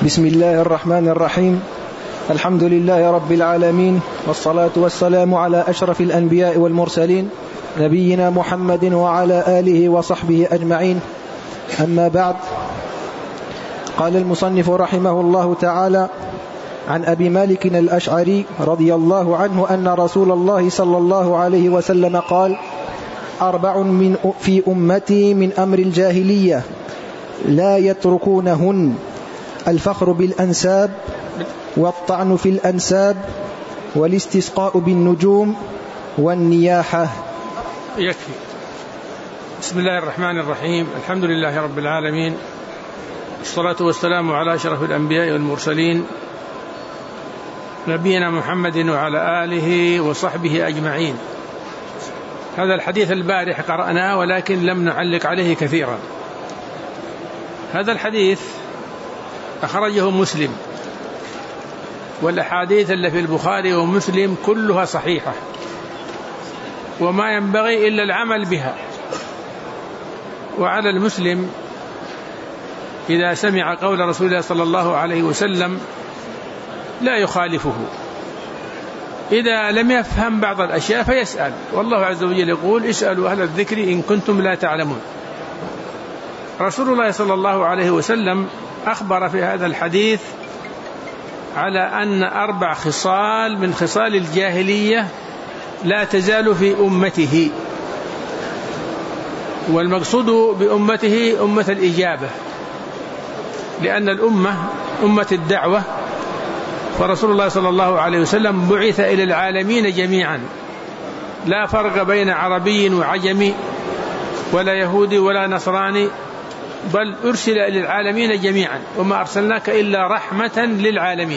بسم الله الرحمن الرحيم. الحمد لله رب العالمين، والصلاة والسلام على أشرف الأنبياء والمرسلين نبينا محمد وعلى آله وصحبه أجمعين. أما بعد، قال المصنف رحمه الله تعالى: عن أبي مالك الأشعري رضي الله عنه أن رسول الله صلى الله عليه وسلم قال: 4 في أمتي من أمر الجاهلية لا يتركونهن: الفخر بالأنساب، والطعن في الأنساب، والاستسقاء بالنجوم، والنياحة. يكفي. بسم الله الرحمن الرحيم. الحمد لله رب العالمين، الصلاة والسلام على أشرف الأنبياء والمرسلين نبينا محمد وعلى آله وصحبه أجمعين. هذا الحديث البارح قرأناه ولكن لم نعلق عليه كثيرا. هذا الحديث أخرجه مسلم، والأحاديث اللي في البخاري ومسلم كلها صحيحة، وما ينبغي إلا العمل بها. وعلى المسلم إذا سمع قول رسول الله صلى الله عليه وسلم لا يخالفه، إذا لم يفهم بعض الأشياء فيسأل، والله عز وجل يقول: اسألوا أهل الذكر إن كنتم لا تعلمون. رسول الله صلى الله عليه وسلم أخبر في هذا الحديث على أن 4 خصال من خصال الجاهلية لا تزال في أمته، والمقصود بأمته أمة الإجابة، لأن الأمة أمة الدعوة، فرسول الله صلى الله عليه وسلم بعث إلى العالمين جميعا، لا فرق بين عربي وعجمي ولا يهودي ولا نصراني، بل أرسل إلى العالمين جميعا، وما أرسلناك إلا رحمة للعالمين.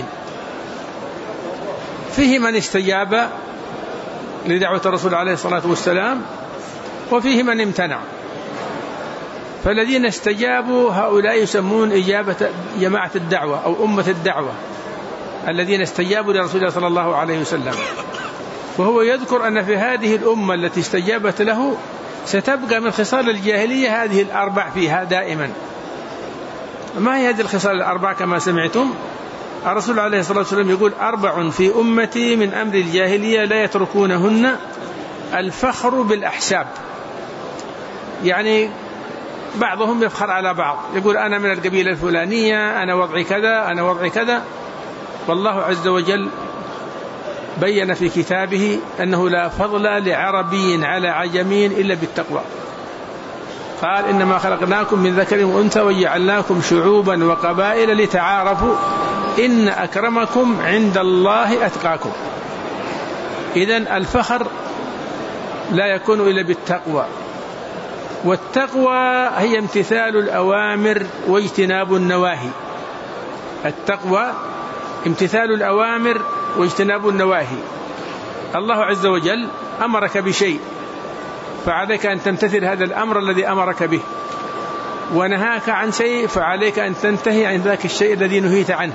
فيه من استجاب لدعوة الرسول عليه الصلاة والسلام، وفيه من امتنع. فالذين استجابوا هؤلاء يسمون إجابة جماعة الدعوة أو أمة الدعوة، الذين استجابوا لرسول الله صلى الله عليه وسلم. وهو يذكر أن في هذه الأمة التي استجابت له ستبقى من خصال الجاهلية هذه 4 فيها دائما. ما هي هذه الخصال 4 كما سمعتم؟ الرسول عليه الصلاة والسلام يقول: 4 في أمتي من أمر الجاهلية لا يتركونهن: الفخر بالأحساب، يعني بعضهم يفخر على بعض، يقول: أنا من القبيلة الفلانية، أنا وضعي كذا، أنا وضعي كذا. والله عز وجل بين في كتابه أنه لا فضل لعربي على عجمي إلا بالتقوى. قال: إنما خلقناكم من ذكر وأنثى وجعلناكم شعوبا وقبائل لتعارفوا إن أكرمكم عند الله أتقاكم. إذن الفخر لا يكون إلا بالتقوى، والتقوى هي امتثال الأوامر واجتناب النواهي. التقوى امتثال الأوامر واجتناب النواهي. الله عز وجل أمرك بشيء فعليك أن تمتثل هذا الأمر الذي أمرك به، ونهاك عن شيء فعليك أن تنتهي عن ذاك الشيء الذي نهيت عنه.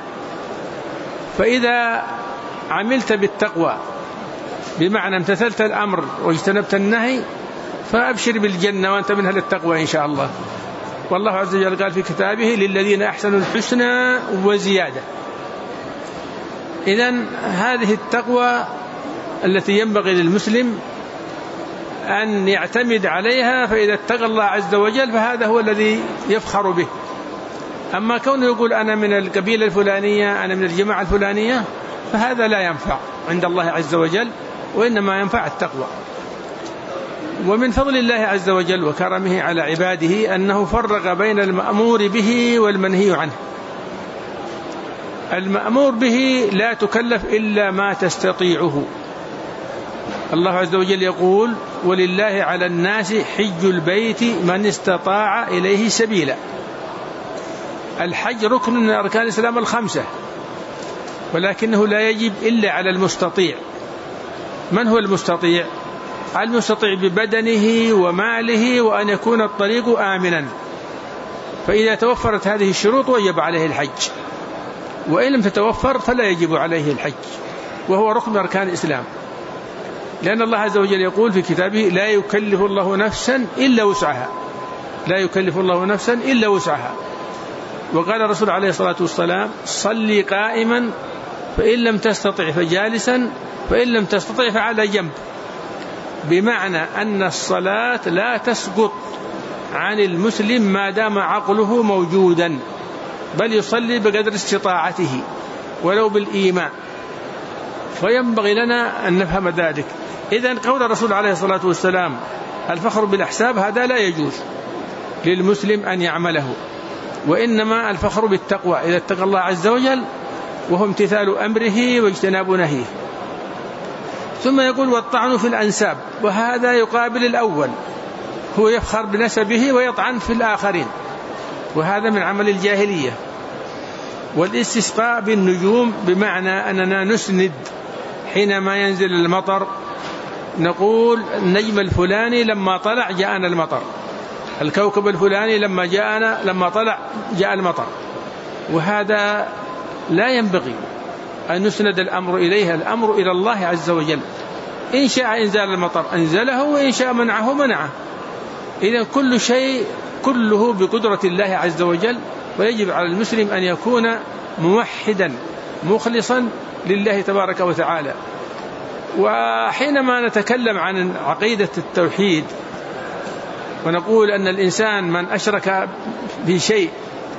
فإذا عملت بالتقوى بمعنى امتثلت الأمر واجتنبت النهي فأبشر بالجنة وأنت من أهل التقوى إن شاء الله. والله عز وجل قال في كتابه: للذين أحسنوا الحسنى وزيادة. إذن هذه التقوى التي ينبغي للمسلم أن يعتمد عليها، فإذا اتقى الله عز وجل فهذا هو الذي يفخر به. أما كونه يقول: أنا من القبيلة الفلانية، أنا من الجماعة الفلانية، فهذا لا ينفع عند الله عز وجل، وإنما ينفع التقوى. ومن فضل الله عز وجل وكرمه على عباده أنه فرق بين المأمور به والمنهي عنه. المأمور به لا تكلف إلا ما تستطيعه. الله عز وجل يقول: ولله على الناس حج البيت من استطاع إليه سبيلا. الحج ركن من أركان الإسلام ال5، ولكنه لا يجب إلا على المستطيع. من هو المستطيع؟ المستطيع ببدنه وماله، وأن يكون الطريق آمنا. فإذا توفرت هذه الشروط وجب عليه الحج، وإن لم تتوفر فلا يجب عليه الحج، وهو ركن من أركان الإسلام. لأن الله عز وجل يقول في كتابه: لا يكلف الله نفسا إلا وسعها. لا يكلف الله نفسا إلا وسعها. وقال الرسول عليه الصلاة والسلام: صلي قائما، فإن لم تستطع فجالسا، فإن لم تستطع فعلى جنب. بمعنى أن الصلاة لا تسقط عن المسلم ما دام عقله موجودا، بل يصلي بقدر استطاعته ولو بالإيماء. فينبغي لنا أن نفهم ذلك. إذن قول الرسول عليه الصلاة والسلام: الفخر بالأحساب، هذا لا يجوز للمسلم أن يعمله، وإنما الفخر بالتقوى، إذا اتقى الله عز وجل، وهو امتثال أمره واجتناب نهيه. ثم يقول: والطعن في الأنساب، وهذا يقابل الأول، هو يفخر بنسبه ويطعن في الآخرين، وهذا من عمل الجاهلية. والاستسقاء بالنجوم، بمعنى أننا نسند حينما ينزل المطر، نقول: النجم الفلاني لما طلع جاءنا المطر، الكوكب الفلاني لما طلع جاء المطر. وهذا لا ينبغي أن نسند الأمر إليه، الأمر إلى الله عز وجل. إن شاء إنزال المطر أنزله، وإن شاء منعه منعه. إذن كل شيء كله بقدرة الله عز وجل، ويجب على المسلم أن يكون موحدا مخلصا لله تبارك وتعالى. وحينما نتكلم عن عقيدة التوحيد ونقول أن الإنسان من أشرك بشيء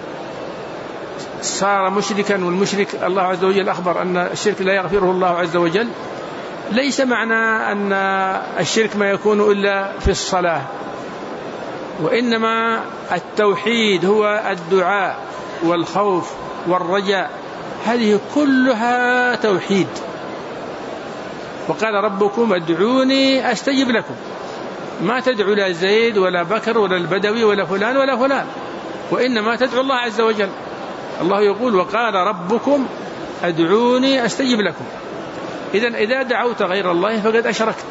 صار مشركا، والمشرك الله عز وجل أخبر أن الشرك لا يغفره الله عز وجل، ليس معنى أن الشرك ما يكون إلا في الصلاة، وإنما التوحيد هو الدعاء والخوف والرجاء، هذه كلها توحيد. وقال: ربكم ادعوني أستجب لكم. ما تدعو لا زيد ولا بكر ولا البدوي ولا فلان ولا فلان، وإنما تدعو الله عز وجل. الله يقول: وقال ربكم ادعوني أستجب لكم. إذن إذا دعوت غير الله فقد أشركت.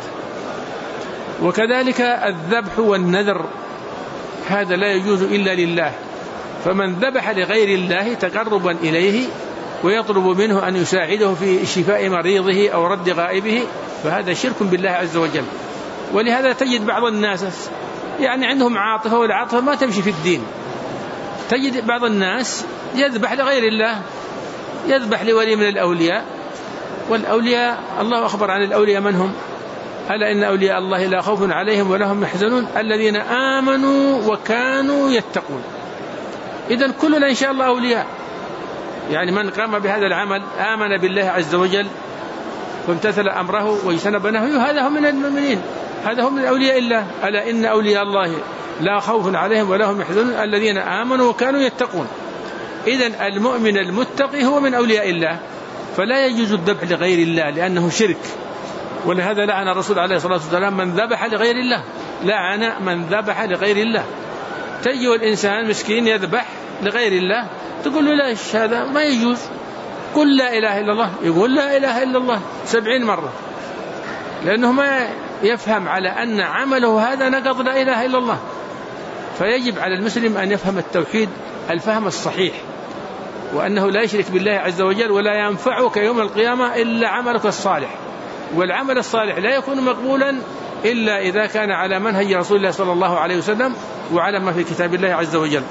وكذلك الذبح والنذر، هذا لا يجوز إلا لله، فمن ذبح لغير الله تقربا إليه ويطلب منه أن يساعده في شفاء مريضه أو رد غائبه، فهذا شرك بالله عز وجل. ولهذا تجد بعض الناس يعني عندهم عاطفة، والعاطفة ما تمشي في الدين. تجد بعض الناس يذبح لغير الله، يذبح لولي من الأولياء، والأولياء الله أخبر عن الأولياء من هم: ألا إن أولياء الله لا خوف عليهم ولا هم يحزنون الذين آمنوا وكانوا يتقون. إذن كلنا إن شاء الله أولياء، يعني من قام بهذا العمل آمن بالله عز وجل وامتثل أمره واجتنب نهيه، هذا هم من المؤمنين، هذا هم من أولياء الله. ألا إن أولياء الله لا خوف عليهم ولا هم يحزنون الذين آمنوا وكانوا يتقون. إذن المؤمن المتقي هو من أولياء الله، فلا يجوز الذبح لغير الله لأنه شرك. ولهذا لعن الرسول عليه الصلاة والسلام من ذبح لغير الله، لعن من ذبح لغير الله. تجي الإنسان مسكين يذبح لغير الله، تقول له: لا، هذا ما يجوز، قل لا إله إلا الله. يقول لا إله إلا الله 70 مرة، لأنه ما يفهم على أن عمله هذا نقض لا إله إلا الله. فيجب على المسلم أن يفهم التوحيد الفهم الصحيح، وأنه لا يشرك بالله عز وجل، ولا ينفعك يوم القيامة إلا عملك الصالح. والعمل الصالح لا يكون مقبولا إلا إذا كان على منهج رسول الله صلى الله عليه وسلم وعلى ما في كتاب الله عز وجل.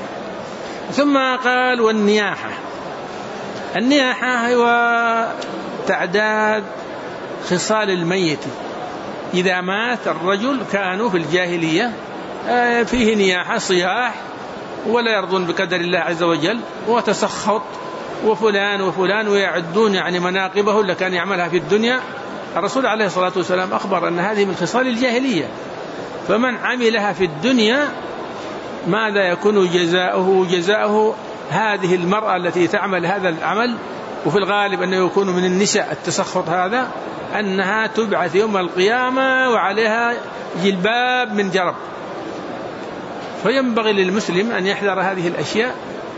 ثم قال: والنياحة. النياحة هو تعداد خصال الميت. إذا مات الرجل كانوا في الجاهلية فيه نياحة، صياح، ولا يرضون بقدر الله عز وجل، وتسخط وفلان وفلان، ويعدون يعني مناقبه اللي كان يعملها في الدنيا. الرسول عليه الصلاة والسلام أخبر أن هذه من خصال الجاهلية، فمن عملها في الدنيا ماذا يكون جزاؤه؟ جزاؤه هذه المرأة التي تعمل هذا العمل، وفي الغالب أنه يكون من النساء التسخط هذا، أنها تبعث يوم القيامة وعليها جلباب من جرب. فينبغي للمسلم أن يحذر هذه الأشياء،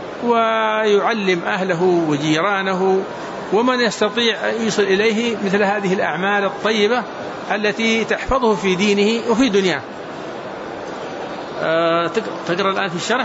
ويعلم أهله وجيرانه ومن يستطيع يصل إليه مثل هذه الأعمال الطيبة التي تحفظه في دينه وفي دنياه. تقرأ الآن في الشرح.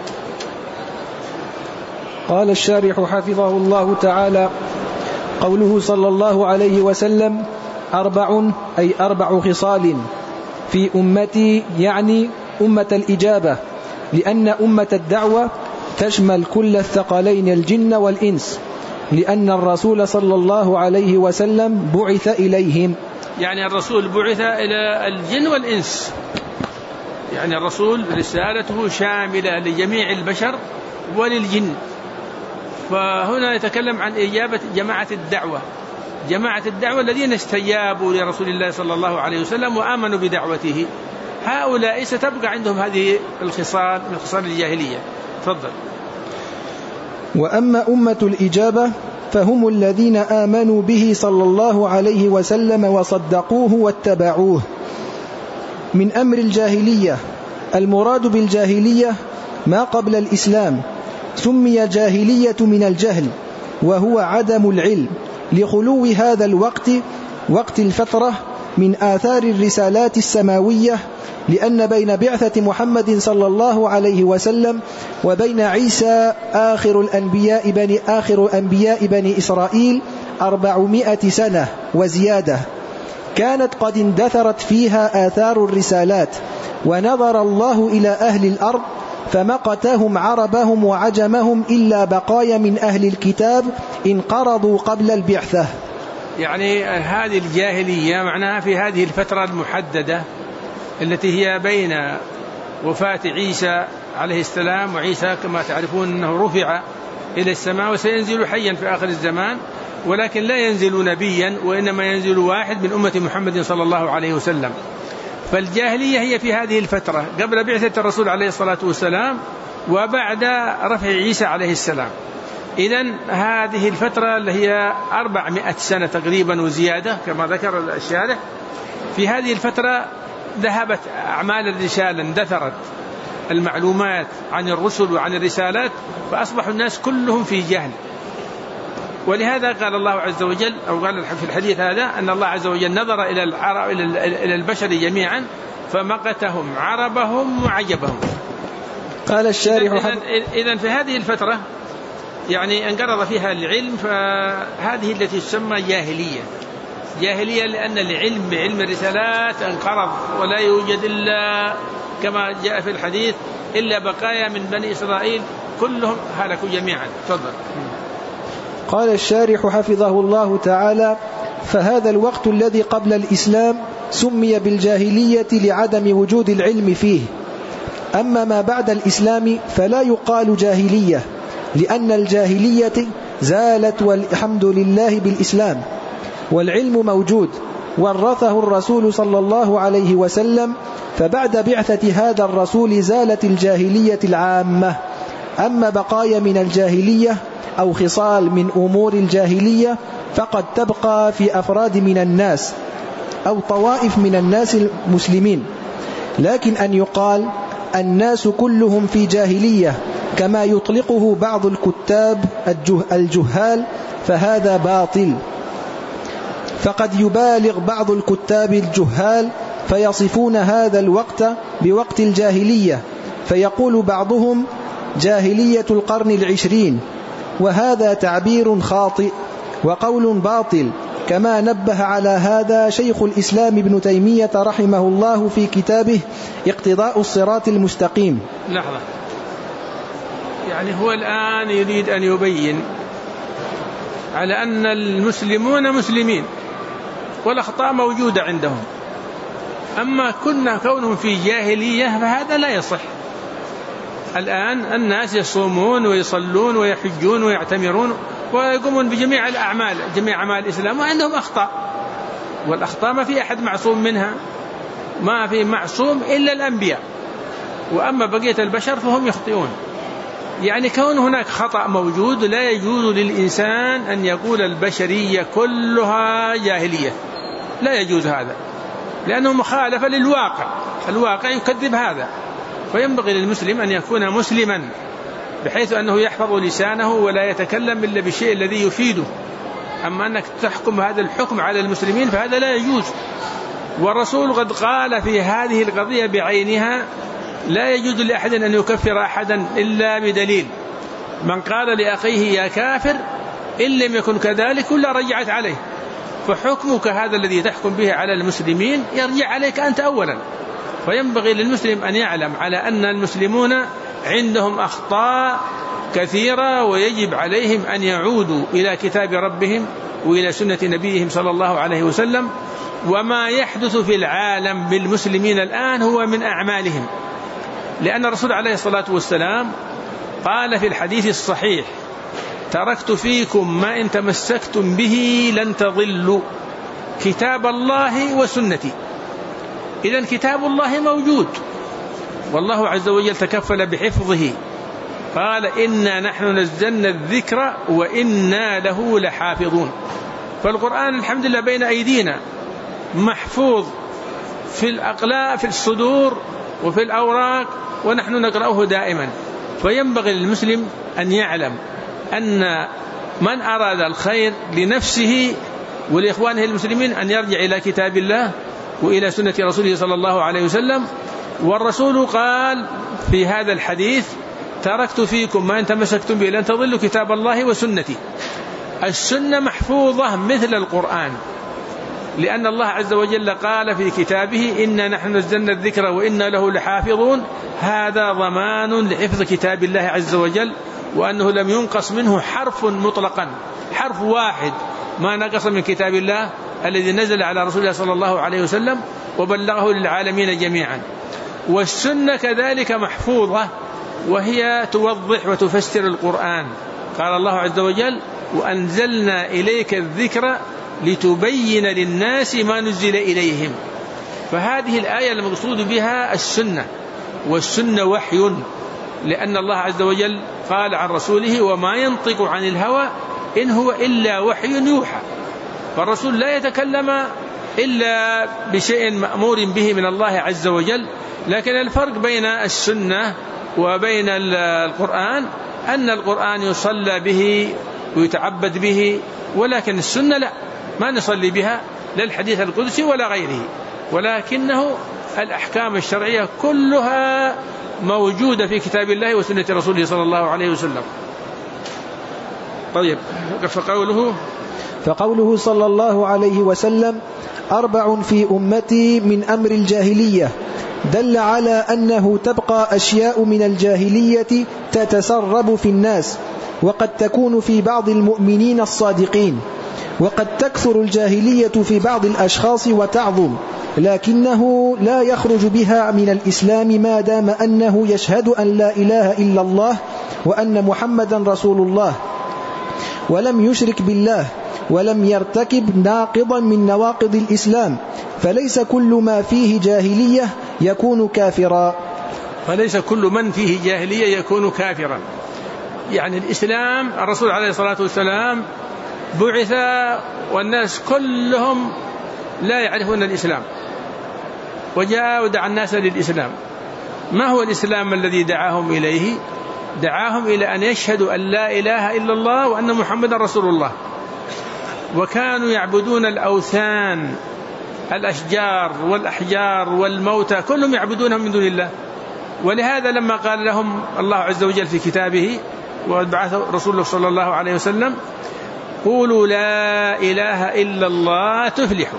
قال الشارح حفظه الله تعالى: قوله صلى الله عليه وسلم: 4 أي 4 خصال في أمتي، يعني أمة الإجابة، لأن أمة الدعوة تشمل كل الثقلين الجن والإنس، لأن الرسول صلى الله عليه وسلم بعث إليهم. يعني الرسول بعث إلى الجن والإنس، يعني الرسول رسالته شاملة لجميع البشر وللجن. فهنا يتكلم عن إجابة جماعة الدعوة، جماعة الدعوة الذين استجابوا لرسول الله صلى الله عليه وسلم وآمنوا بدعوته، هؤلاء ستبقى عندهم هذه الخصال من خصال الجاهلية. تفضل. وأما أمة الإجابة فهم الذين آمنوا به صلى الله عليه وسلم وصدقوه واتبعوه. من أمر الجاهلية، المراد بالجاهلية ما قبل الإسلام، سمي جاهلية من الجهل وهو عدم العلم، لخلو هذا الوقت وقت الفترة من آثار الرسالات السماوية، لأن بين بعثة محمد صلى الله عليه وسلم وبين عيسى آخر أنبياء بني إسرائيل 400 سنة وزيادة، كانت قد اندثرت فيها آثار الرسالات، ونظر الله إلى أهل الأرض فمقتهم عربهم وعجمهم إلا بقايا من أهل الكتاب انقرضوا قبل البعثة. يعني هذه الجاهلية معناها في هذه الفترة المحددة التي هي بين وفاة عيسى عليه السلام، وعيسى كما تعرفون أنه رفع إلى السماء وسينزل حيا في آخر الزمان، ولكن لا ينزل نبيا وإنما ينزل واحد من أمة محمد صلى الله عليه وسلم. فالجاهلية هي في هذه الفترة قبل بعثة الرسول عليه الصلاة والسلام وبعد رفع عيسى عليه السلام. إذن هذه الفترة اللي هي 400 سنة تقريبا وزيادة كما ذكر الشارح، في هذه الفترة ذهبت أعمال الرسالة، اندثرت المعلومات عن الرسل وعن الرسالات، فأصبح الناس كلهم في جهل. ولهذا قال الله عز وجل، أو قال في الحديث هذا، أن الله عز وجل نظر إلى البشر جميعا فمقتهم عربهم وعجبهم. قال الشارح إذن في هذه الفترة يعني انقرض فيها العلم، فهذه التي تسمى جاهلية. جاهلية لأن العلم بعلم الرسالات انقرض، ولا يوجد إلا كما جاء في الحديث إلا بقايا من بني إسرائيل كلهم هلكوا جميعا. تفضل. قال الشارح حفظه الله تعالى: فهذا الوقت الذي قبل الإسلام سمي بالجاهلية لعدم وجود العلم فيه. أما ما بعد الإسلام فلا يقال جاهلية، لأن الجاهلية زالت والحمد لله بالإسلام، والعلم موجود ورثه الرسول صلى الله عليه وسلم، فبعد بعثة هذا الرسول زالت الجاهلية العامة. أما بقايا من الجاهلية أو خصال من أمور الجاهلية فقد تبقى في أفراد من الناس أو طوائف من الناس المسلمين، لكن أن يقال الناس كلهم في جاهلية كما يطلقه بعض الكتاب الجهال فهذا باطل. فقد يبالغ بعض الكتاب الجهال فيصفون هذا الوقت بوقت الجاهلية، فيقول بعضهم جاهلية القرن 20، وهذا تعبير خاطئ وقول باطل، كما نبه على هذا شيخ الإسلام ابن تيمية رحمه الله في كتابه اقتضاء الصراط المستقيم. لحظة، يعني هو الآن يريد أن يبين على أن المسلمون مسلمين والأخطاء موجودة عندهم، أما كونهم في جاهلية فهذا لا يصح. الآن الناس يصومون ويصلون ويحجون ويعتمرون ويقومون بجميع الأعمال، جميع أعمال الإسلام، وعندهم أخطاء، والأخطاء ما في أحد معصوم منها، ما في معصوم إلا الأنبياء، وأما بقية البشر فهم يخطئون. يعني كون هناك خطأ موجود لا يجوز للإنسان أن يقول البشرية كلها جاهلية، لا يجوز هذا، لأنه مخالفة للواقع، الواقع يكذب هذا. فينبغي للمسلم أن يكون مسلما بحيث أنه يحفظ لسانه ولا يتكلم إلا بالشيء الذي يفيده. أما أنك تحكم هذا الحكم على المسلمين فهذا لا يجوز. والرسول قد قال في هذه القضية بعينها: لا يجوز لأحد أن يكفر أحدا إلا بدليل، من قال لأخيه يا كافر إن لم يكن كذلك ولا رجعت عليه. فحكمك هذا الذي تحكم به على المسلمين يرجع عليك أنت أولا. فينبغي للمسلم أن يعلم على أن المسلمون عندهم أخطاء كثيرة، ويجب عليهم أن يعودوا إلى كتاب ربهم وإلى سنة نبيهم صلى الله عليه وسلم. وما يحدث في العالم بالمسلمين الآن هو من أعمالهم، لأن الرسول عليه الصلاة والسلام قال في الحديث الصحيح: تركت فيكم ما إن تمسكتم به لن تضلوا، كتاب الله وسنتي. إذن كتاب الله موجود، والله عز وجل تكفل بحفظه، قال: إنا نحن نزلنا الذكر وإنا له لحافظون. فالقرآن الحمد لله بين أيدينا محفوظ في الأقلاء، في الصدور وفي الأوراق، ونحن نقرأه دائما. فينبغي للمسلم أن يعلم أن من أراد الخير لنفسه ولإخوانه المسلمين أن يرجع إلى كتاب الله وإلى سنة رسوله صلى الله عليه وسلم. والرسول قال في هذا الحديث: تركت فيكم ما إن تمسكتم به لن تضلوا، كتاب الله وسنتي. السنة محفوظة مثل القرآن، لأن الله عز وجل قال في كتابه: إنا نحن نزلنا الذكر وإنا له لحافظون. هذا ضمان لحفظ كتاب الله عز وجل، وأنه لم ينقص منه حرف مطلقا، حرف واحد ما نقص من كتاب الله الذي نزل على رسول الله صلى الله عليه وسلم وبلغه للعالمين جميعا. والسنة كذلك محفوظة، وهي توضح وتفسر القرآن. قال الله عز وجل: وأنزلنا إليك الذكر لتبين للناس ما نزل إليهم. فهذه الآية المقصود بها السنة، والسنة وحي، لأن الله عز وجل قال عن رسوله: وما ينطق عن الهوى إن هو إلا وحي يوحى. فالرسول لا يتكلم إلا بشيء مأمور به من الله عز وجل. لكن الفرق بين السنة وبين القرآن أن القرآن يصلى به ويتعبد به، ولكن السنة لا، ما نصلي بها، لا الحديث القدسي ولا غيره، ولكنه الأحكام الشرعية كلها موجودة في كتاب الله وسنة رسوله صلى الله عليه وسلم. طيب، فقوله صلى الله عليه وسلم: 4 في أمتي من أمر الجاهلية، دل على أنه تبقى أشياء من الجاهلية تتسرب في الناس، وقد تكون في بعض المؤمنين الصادقين، وقد تكثر الجاهلية في بعض الأشخاص وتعظم، لكنه لا يخرج بها من الإسلام ما دام أنه يشهد أن لا إله إلا الله وأن محمدا رسول الله، ولم يشرك بالله، ولم يرتكب ناقضا من نواقض الإسلام، فليس كل ما فيه جاهلية يكون كافرا. فليس كل من فيه جاهلية يكون كافرا. يعني الإسلام، الرسول عليه الصلاة والسلام بعث والناس كلهم لا يعرفون الإسلام، وجاء ودعا الناس للإسلام. ما هو الإسلام الذي دعاهم إليه؟ دعاهم إلى أن يشهدوا أن لا إله إلا الله وأن محمدا رسول الله. وكانوا يعبدون الأوثان، الأشجار والأحجار والموتى، كلهم يعبدونهم من دون الله. ولهذا لما قال لهم الله عز وجل في كتابه وبعث رسوله صلى الله عليه وسلم: قولوا لا إله إلا الله تفلحوا.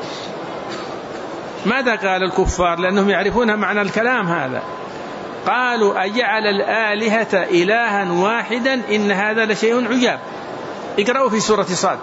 ماذا قال الكفار؟ لأنهم يعرفون معنى الكلام هذا. قالوا: أجعل الآلهة إلها واحدا إن هذا لشيء عجاب. اقرأوا في سورة صاد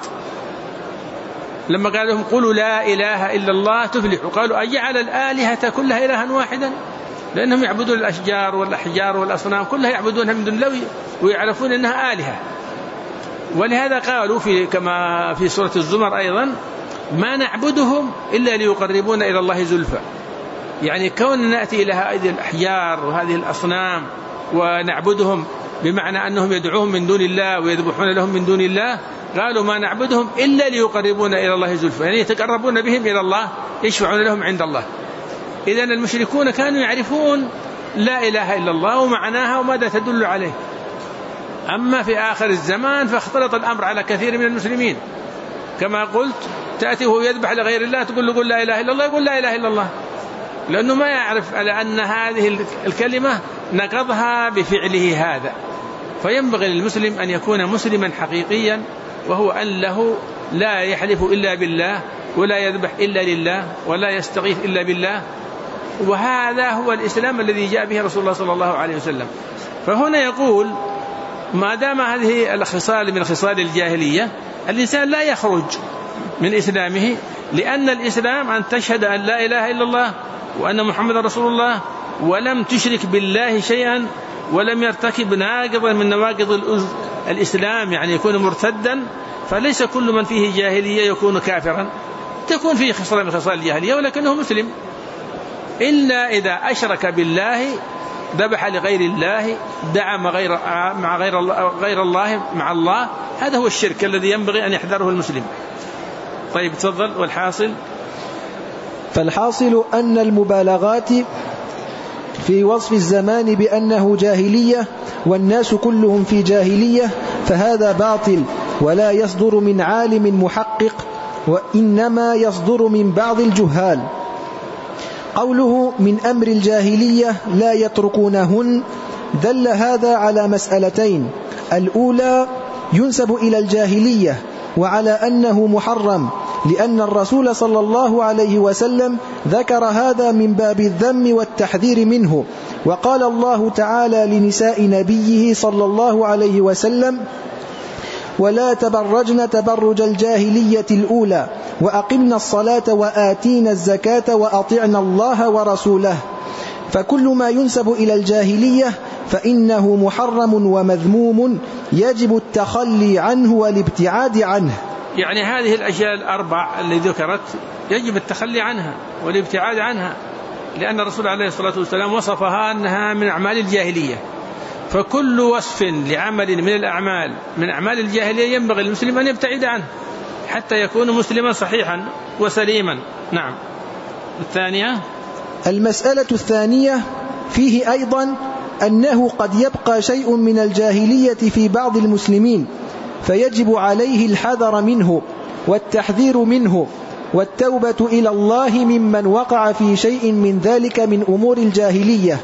لما قال لهم: قولوا لا إله إلا الله تفلحوا، قالوا: أجعل الآلهة كلها إلها واحدا، لأنهم يعبدون الأشجار والأحجار والأصنام كلها يعبدونها من دون الله ويعرفون أنها آلهة. ولهذا قالوا كما في سورة الزمر أيضا: ما نعبدهم إلا ليقربونا إلى الله زلفى. يعني كون نأتي إلى هذه الأحجار وهذه الأصنام ونعبدهم بمعنى أنهم يدعوهم من دون الله ويذبحون لهم من دون الله، قالوا: ما نعبدهم إلا ليقربونا إلى الله زلفى، يعني يتقربون بهم إلى الله، يشفعون لهم عند الله. إذن المشركون كانوا يعرفون لا إله إلا الله ومعناها وماذا تدل عليه. أما في آخر الزمان فاختلط الأمر على كثير من المسلمين، كما قلت تأتي وهو يذبح لغير الله تقول له: قل لا إله إلا الله، يقول لا إله إلا الله، لأنه ما يعرف على أن هذه الكلمة نقضها بفعله هذا. فينبغي للمسلم أن يكون مسلما حقيقيا، وهو أن له لا يحلف إلا بالله، ولا يذبح إلا لله، ولا يستغيث إلا بالله. وهذا هو الإسلام الذي جاء به رسول الله صلى الله عليه وسلم. فهنا يقول: ما دام هذه الخصال من خصال الجاهلية الإنسان لا يخرج من إسلامه، لأن الإسلام أن تشهد أن لا إله إلا الله وأن محمد رسول الله، ولم تشرك بالله شيئا، ولم يرتكب ناقضا من نواقض الإسلام يعني يكون مرتدا. فليس كل من فيه جاهلية يكون كافرا، تكون فيه خصال من خصال الجاهلية ولكنه مسلم، إلا إذا أشرك بالله، ذبح لغير الله، دعا مع غير الله مع الله، هذا هو الشرك الذي ينبغي أن يحذره المسلم. طيب تفضل. والحاصل، فالحاصل أن المبالغات في وصف الزمان بأنه جاهلية والناس كلهم في جاهلية فهذا باطل، ولا يصدر من عالم محقق، وإنما يصدر من بعض الجهال. قوله من أمر الجاهلية لا يتركونهن دل هذا على مسألتين: الأولى ينسب إلى الجاهلية وعلى أنه محرم، لأن الرسول صلى الله عليه وسلم ذكر هذا من باب الذم والتحذير منه، وقال الله تعالى لنساء نبيه صلى الله عليه وسلم: ولا تبرجن تبرج الجاهلية الأولى وأقمنا الصلاة وآتينا الزكاة وأطعنا الله ورسوله. فكل ما ينسب إلى الجاهلية فإنه محرم ومذموم يجب التخلي عنه والابتعاد عنه. يعني هذه الأشياء الأربع التي ذكرت يجب التخلي عنها والابتعاد عنها، لأن الرسول عليه الصلاة والسلام وصفها أنها من أعمال الجاهلية. فكل وصف لعمل من أعمال الجاهلية ينبغي المسلم أن يبتعد عنه حتى يكون مسلما صحيحا وسليما. نعم. الثانية، المسألة الثانية فيه أيضا أنه قد يبقى شيء من الجاهلية في بعض المسلمين، فيجب عليه الحذر منه والتحذير منه والتوبة إلى الله ممن وقع في شيء من ذلك من أمور الجاهلية.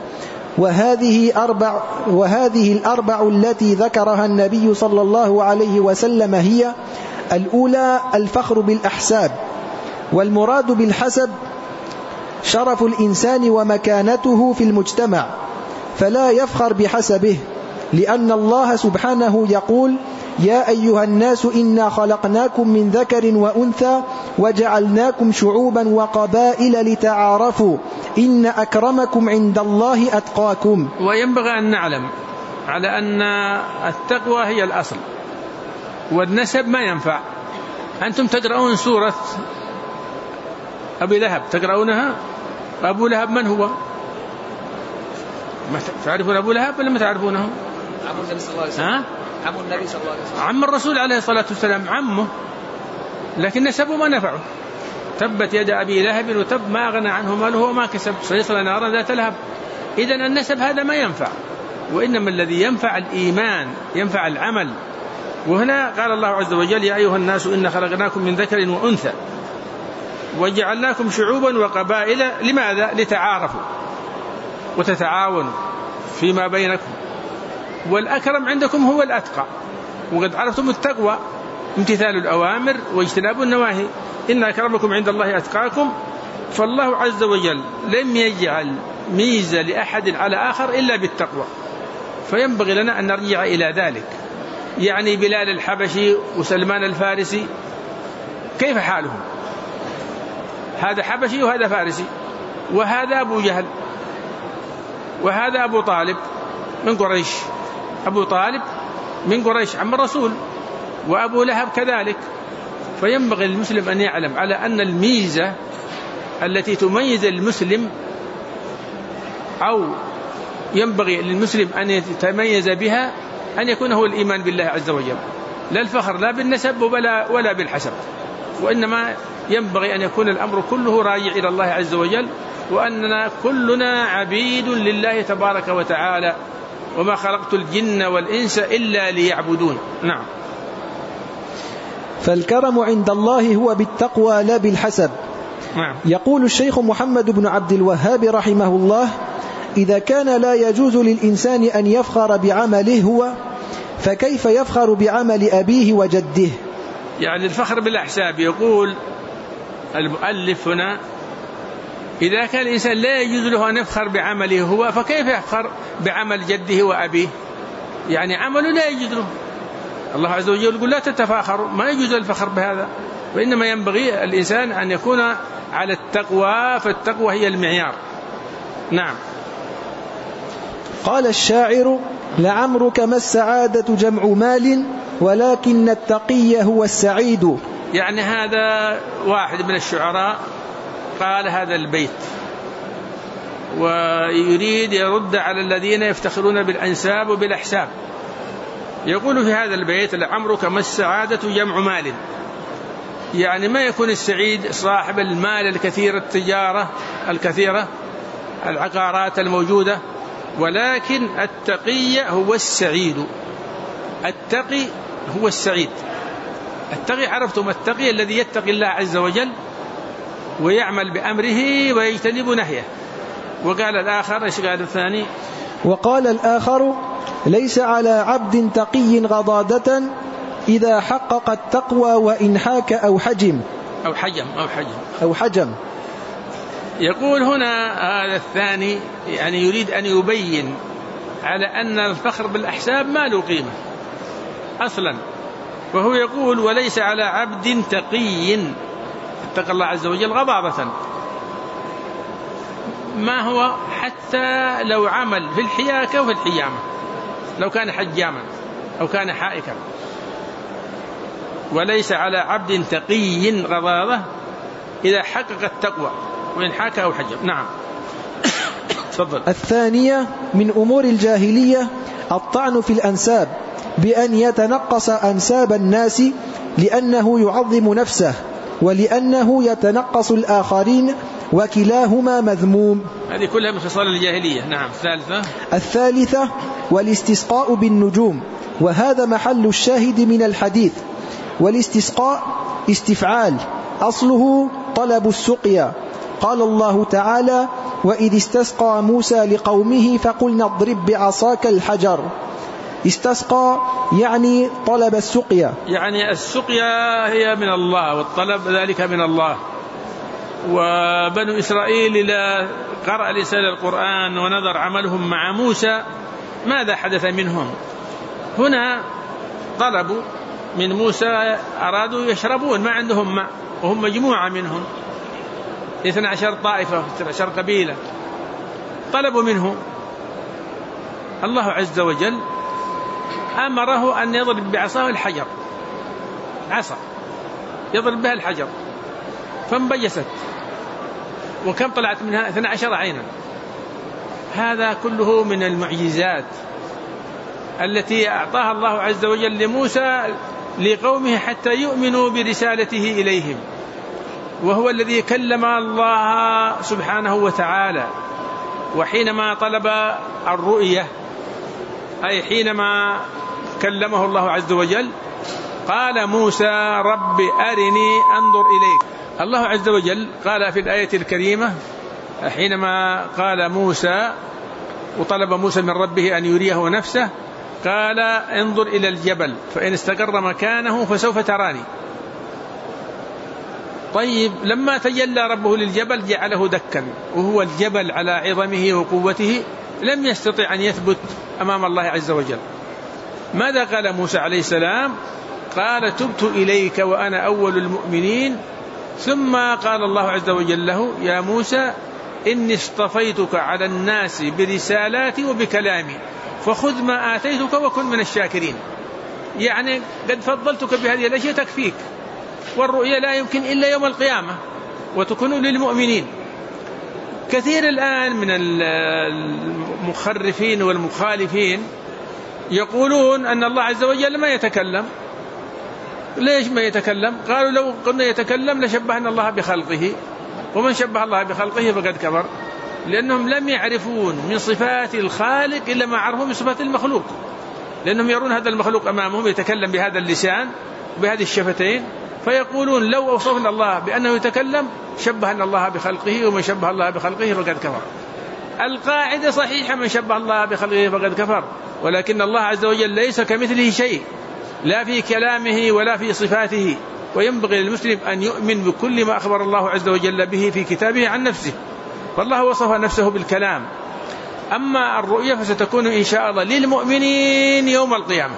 وهذه الأربع التي ذكرها النبي صلى الله عليه وسلم هي: الأولى الفخر بالأحساب، والمراد بالحسب شرف الإنسان ومكانته في المجتمع، فلا يفخر بحسبه، لأن الله سبحانه يقول: يا أيها الناس إنا خلقناكم من ذكر وأنثى وجعلناكم شعوبا وقبائل لتعارفوا إن أكرمكم عند الله أتقاكم. وينبغي أن نعلم على أن التقوى هي الأصل، والنسب ما ينفع. أنتم تقرؤون سورة أبي لهب، تقرؤونها. أبو لهب من هو؟ تعرفون أبو لهب ولا ما تعرفونه؟ عم النبي صلى الله عليه وسلم. عم النبي صلى الله عليه وسلم، عم الرسول عليه الصلاة والسلام، عمه، لكن نسبه ما نفعه. تبت يد أبي لهب وتب، ما أغنى عنه ماله وما كسب، سيصلى نارا ذات لهب. إذن النسب هذا ما ينفع، وإنما الذي ينفع الإيمان، ينفع العمل. وهنا قال الله عز وجل: يا أيها الناس إنا خلقناكم من ذكر وأنثى وجعلناكم شعوبا وقبائل. لماذا؟ لتعارفوا وتتعاونوا فيما بينكم، والأكرم عندكم هو الأتقى. وقد عرفتم التقوى امتثال الأوامر واجتناب النواهي. إن أكرمكم عند الله أتقاكم. فالله عز وجل لم يجعل ميزة لأحد على آخر إلا بالتقوى، فينبغي لنا أن نرجع إلى ذلك. يعني بلال الحبشي وسلمان الفارسي كيف حالهم؟ هذا حبشي وهذا فارسي، وهذا أبو جهل وهذا أبو طالب من قريش. أبو طالب من قريش عم الرسول، وأبو لهب كذلك. فينبغي للمسلم أن يعلم على أن الميزة التي تميز المسلم، أو ينبغي للمسلم أن يتميز بها، أن يكون هو الإيمان بالله عز وجل، لا الفخر لا بالنسب ولا بالحسب، وإنما ينبغي أن يكون الأمر كله راجع إلى الله عز وجل، وأننا كلنا عبيد لله تبارك وتعالى، وما خلقت الجن والإنس إلا ليعبدون. نعم. فالكرم عند الله هو بالتقوى لا بالحسب. نعم. يقول الشيخ محمد بن عبد الوهاب رحمه الله: إذا كان لا يجوز للإنسان أن يفخر بعمله هو، فكيف يفخر بعمل أبيه وجده؟ يعني الفخر بالأحساب. يقول المؤلف هنا: إذا كان الإنسان لا يجوز له أن يفخر بعمله هو، فكيف يفخر بعمل جده وأبيه؟ يعني عمله لا يجوز له. الله عز وجل يقول لا تتفاخروا، ما يجوز الفخر بهذا، وإنما ينبغي الإنسان أن يكون على التقوى، فالتقوى هي المعيار. نعم. قال الشاعر: لعمرك ما السعادة جمع مال ولكن التقي هو السعيد. يعني هذا واحد من الشعراء قال هذا البيت ويريد يرد على الذين يفتخرون بالأنساب وبالأحساب. يقول في هذا البيت: لعمرك ما السعادة جمع مال، يعني ما يكون السعيد صاحب المال الكثير، التجارة الكثيرة، العقارات الموجودة، ولكن التقي هو السعيد. التقي هو السعيد. التقي عرفتم، التقي الذي يتقي الله عز وجل ويعمل بأمره ويجتنب نهيه. وقال الآخر، ايش قال الثاني؟ وقال الآخر: ليس على عبد تقي غضاضة إذا حقق التقوى وإن حاك أو حجم. أو حجم. يقول هنا هذا الثاني يعني يريد أن يبين على أن الفخر بالأحساب ما له قيمة أصلا، وهو يقول: وليس على عبد تقي اتقى الله عز وجل غضاضة، ما هو حتى لو عمل في الحياكة وفي الحيامة، لو كان حجاما أو كان حائكا. وليس على عبد تقي غضاضة إذا حقق التقوى وإن حاك أو حجم. نعم. تفضل. الثانية من أمور الجاهلية الطعن في الأنساب بأن يتنقص أنساب الناس لأنه يعظم نفسه ولأنه يتنقص الآخرين، وكلاهما مذموم. هذه كلها من خصال الجاهلية. نعم. الثالثة والاستسقاء بالنجوم، وهذا محل الشاهد من الحديث. والاستسقاء استفعال، أصله طلب السقيا. قال الله تعالى: وإذ استسقى موسى لقومه فقلنا اضرب بعصاك الحجر. استسقى يعني طلب السقيا، يعني السقيا هي من الله والطلب ذلك من الله. وبنو إسرائيل إذا قرأ الإنسان القرآن ونظر عملهم مع موسى ماذا حدث منهم؟ هنا طلبوا من موسى، أرادوا يشربون، ما عندهم ماء، وهم مجموعة منهم 12 طائفة 12 قبيلة. طلبوا منه، الله عز وجل أمره أن يضرب بعصاه الحجر، عصا يضرب بها الحجر فانبجست، وكم طلعت منها 12 عينا. هذا كله من المعجزات التي أعطاها الله عز وجل لموسى لقومه حتى يؤمنوا برسالته إليهم، وهو الذي كلم الله سبحانه وتعالى. وحينما طلب الرؤية، أي حينما كلمه الله عز وجل، قال موسى: رب أرني أنظر إليك. الله عز وجل قال في الآية الكريمة حينما قال موسى وطلب موسى من ربه أن يريه نفسه، قال: انظر إلى الجبل فإن استقر مكانه فسوف تراني. طيب، لما تجلى ربه للجبل جعله دكا، وهو الجبل على عظمه وقوته لم يستطع أن يثبت أمام الله عز وجل. ماذا قال موسى عليه السلام؟ قال: تبت إليك وأنا أول المؤمنين. ثم قال الله عز وجل له: يا موسى إني اصطفيتك على الناس برسالاتي وبكلامي فخذ ما آتيتك وكن من الشاكرين. يعني قد فضلتك بهذه الأشياء تكفيك، والرؤيا لا يمكن إلا يوم القيامة وتكون للمؤمنين. كثير الآن من المخرفين والمخالفين يقولون أن الله عز وجل ما يتكلم. ليش ما يتكلم؟ قالوا لو قلنا يتكلم لشبهنا الله بخلقه، ومن شبه الله بخلقه فقد كفر، لأنهم لم يعرفون من صفات الخالق إلا ما عرفوا من صفات المخلوق، لأنهم يرون هذا المخلوق أمامهم يتكلم بهذا اللسان وبهذه الشفتين، فيقولون لو أوصفنا الله بأنه يتكلم شبهنا الله بخلقه، ومن شبه الله بخلقه فقد كفر. القاعدة صحيحة: من شبه الله بخلقه فقد كفر، ولكن الله عز وجل ليس كمثله شيء، لا في كلامه ولا في صفاته. وينبغي للمسلم أن يؤمن بكل ما أخبر الله عز وجل به في كتابه عن نفسه، فالله وصف نفسه بالكلام، أما الرؤية فستكون إن شاء الله للمؤمنين يوم القيامة،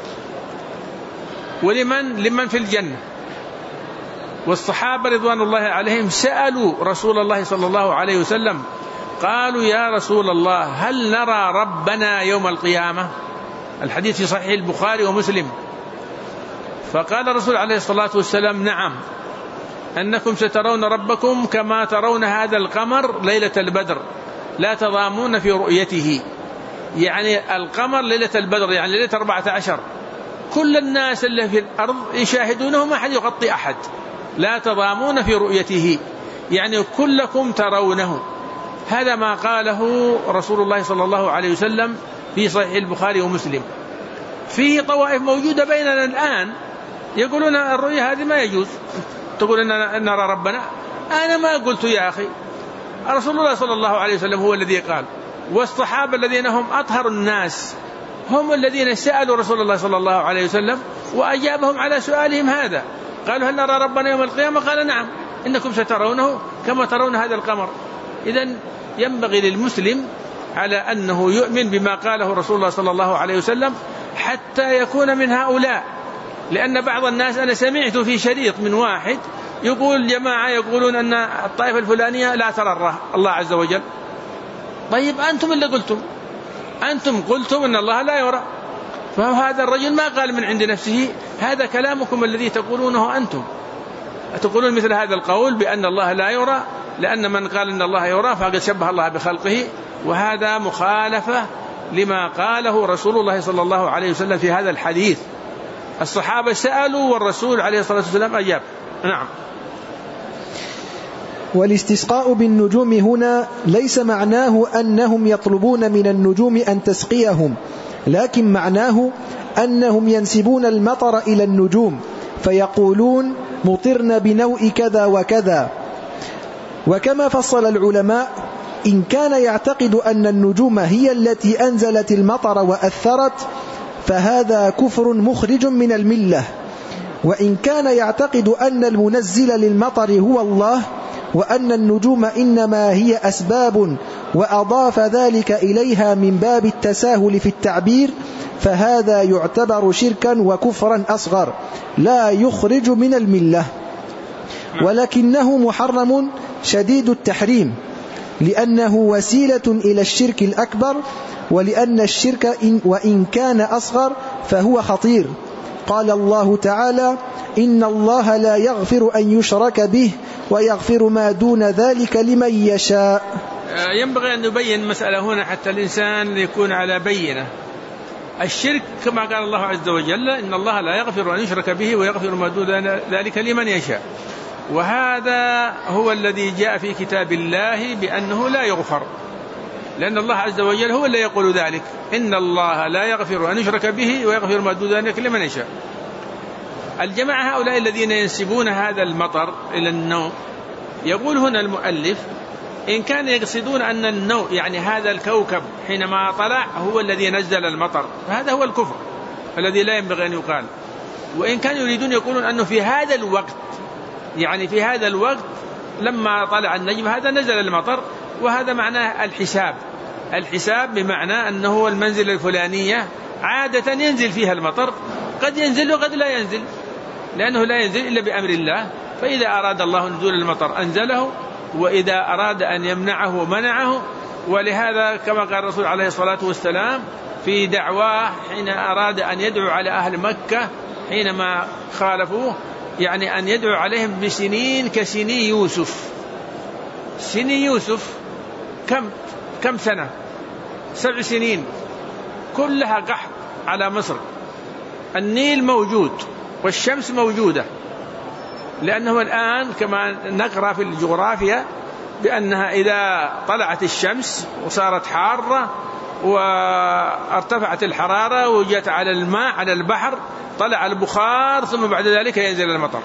لمن في الجنة. والصحابة رضوان الله عليهم سألوا رسول الله صلى الله عليه وسلم قالوا يا رسول الله هل نرى ربنا يوم القيامة؟ الحديث في صحيح البخاري ومسلم. فقال الرسول عليه الصلاة والسلام نعم، أنكم سترون ربكم كما ترون هذا القمر ليلة البدر لا تضامون في رؤيته. يعني القمر ليلة البدر يعني ليلة 14 كل الناس اللي في الأرض يشاهدونه ما أحد يغطي أحد، لا تضامون في رؤيته يعني كلكم ترونه. هذا ما قاله رسول الله صلى الله عليه وسلم في صحيح البخاري ومسلم. فيه طوائف موجودة بيننا الآن يقولون الرؤية هذه ما يجوز، تقول أن نرى ربنا. أنا ما قلت يا أخي، رسول الله صلى الله عليه وسلم هو الذي قال، والصحابة الذين هم أطهر الناس هم الذين سألوا رسول الله صلى الله عليه وسلم وأجابهم على سؤالهم هذا. قالوا هل نرى ربنا يوم القيامة؟ قال نعم، إنكم سترونه كما ترون هذا القمر. إذن ينبغي للمسلم على أنه يؤمن بما قاله رسول الله صلى الله عليه وسلم حتى يكون من هؤلاء. لأن بعض الناس أنا سمعت في شريط من واحد يقول جماعة يقولون أن الطائفة الفلانية لا ترى الله عز وجل. طيب أنتم اللي قلتم، أنتم قلتم أن الله لا يرى، فهذا الرجل ما قال من عند نفسه، هذا كلامكم الذي تقولونه أنتم، تقولون مثل هذا القول بأن الله لا يرى، لأن من قال أن الله يرى فقد شبه الله بخلقه، وهذا مخالفة لما قاله رسول الله صلى الله عليه وسلم في هذا الحديث. الصحابة سألوا والرسول عليه الصلاة والسلام أجاب. نعم. والاستسقاء بالنجوم هنا ليس معناه أنهم يطلبون من النجوم أن تسقيهم، لكن معناه أنهم ينسبون المطر إلى النجوم فيقولون مطرنا بنوء كذا وكذا. وكما فصل العلماء، إن كان يعتقد أن النجوم هي التي أنزلت المطر وأثرت فهذا كفر مخرج من الملة. وإن كان يعتقد أن المنزل للمطر هو الله وأن النجوم إنما هي أسباب وأضاف ذلك إليها من باب التساهل في التعبير فهذا يعتبر شركا وكفرا أصغر لا يخرج من الملة، ولكنه محرم شديد التحريم لأنه وسيلة إلى الشرك الأكبر، ولأن الشرك وإن كان أصغر فهو خطير. قال الله تعالى إن الله لا يغفر أن يشرك به ويغفر ما دون ذلك لمن يشاء. ينبغي أن نبين مسألة هنا حتى الإنسان يكون على بينة. الشرك كما قال الله عز وجل إن الله لا يغفر أن يشرك به ويغفر ما دون ذلك لمن يشاء، وهذا هو الذي جاء في كتاب الله بأنه لا يغفر، لأن الله عز وجل هو الذي يقول ذلك إن الله لا يغفر أن يشرك به ويغفر ما دون ذلك لمن يشاء. الجماعة هؤلاء الذين ينسبون هذا المطر إلى النوء، يقول هنا المؤلف إن كان يقصدون أن النوء يعني هذا الكوكب حينما طلع هو الذي نزل المطر فهذا هو الكفر الذي لا ينبغي أن يقال. وإن كانوا يريدون يقولون أنه في هذا الوقت، يعني في هذا الوقت لما طلع النجم هذا نزل المطر، وهذا معناه الحساب بمعنى أنه المنزل الفلانية عادة ينزل فيها المطر، قد ينزل وقد لا ينزل، لأنه لا ينزل إلا بأمر الله، فإذا أراد الله نزول المطر أنزله، وإذا أراد أن يمنعه منعه. ولهذا كما قال الرسول عليه الصلاة والسلام في دعواه حين أراد أن يدعو على أهل مكة حينما خالفوه، يعني أن يدعو عليهم بسنين كسني يوسف. سني يوسف كم سنة؟ 7 سنين كلها قحط على مصر، النيل موجود والشمس موجودة، لأنه الآن كما نقرأ في الجغرافيا بأنها إذا طلعت الشمس وصارت حارة وارتفعت الحرارة وجت على الماء على البحر طلع البخار ثم بعد ذلك ينزل المطر.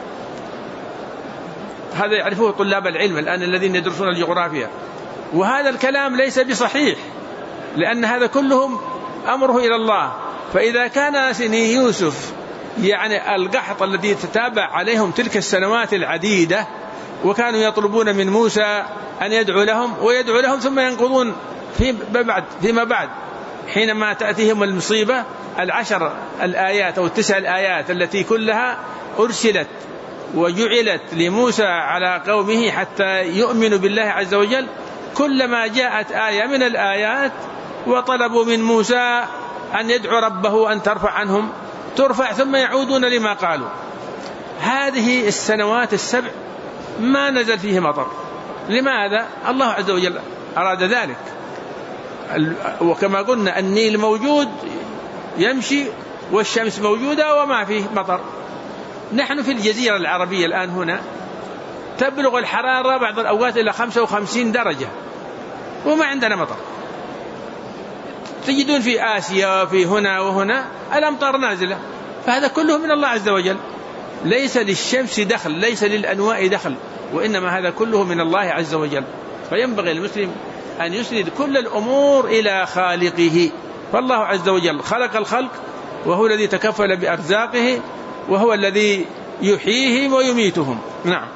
هذا يعرفه طلاب العلم الآن الذين يدرسون الجغرافيا، وهذا الكلام ليس بصحيح، لأن هذا كلهم أمره إلى الله. فإذا كان سني يوسف يعني القحط الذي تتابع عليهم تلك السنوات العديدة، وكانوا يطلبون من موسى أن يدعو لهم ويدعو لهم ثم ينقضون فيما بعد حينما تأتيهم المصيبة 10 الآيات أو 9 الآيات التي كلها أرسلت وجعلت لموسى على قومه حتى يؤمنوا بالله عز وجل، كلما جاءت آية من الآيات وطلبوا من موسى أن يدعو ربه أن ترفع عنهم ترفع، ثم يعودون لما قالوا. هذه السنوات 7 ما نزل فيه مطر. لماذا؟ الله عز وجل أراد ذلك. وكما قلنا النيل موجود يمشي والشمس موجودة وما فيه مطر. نحن في الجزيرة العربية الآن هنا تبلغ الحرارة بعض الأوقات إلى 55 درجة وما عندنا مطر. تجدون في آسيا وفي هنا وهنا الأمطار نازلة، فهذا كله من الله عز وجل، ليس للشمس دخل، ليس للأنواء دخل، وإنما هذا كله من الله عز وجل. فينبغي المسلم أن يسند كل الأمور إلى خالقه. فالله عز وجل خلق الخلق وهو الذي تكفل بأرزاقه وهو الذي يحييهم ويميتهم. نعم.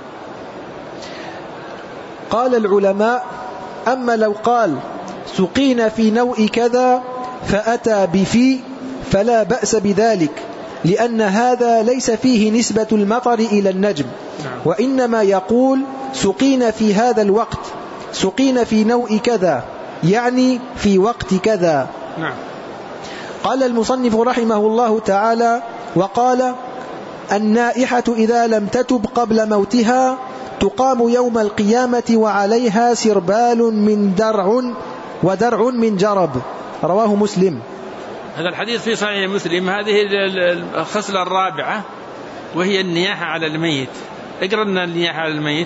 قال العلماء: أما لو قال سقينا في نوء كذا فأتى بفي فلا بأس بذلك، لأن هذا ليس فيه نسبة المطر إلى النجم، وإنما يقول سقينا في هذا الوقت، سقينا في نوء كذا، يعني في وقت كذا. قال المصنف رحمه الله تعالى: وقال: النائحة إذا لم تتب قبل موتها تقام يوم القيامة وعليها سربال من درع ودرع من جرب. رواه مسلم. هذا الحديث في صحيح مسلم. هذه الخصلة الرابعة وهي النياحة على الميت. اقرأ لنا النياحة على الميت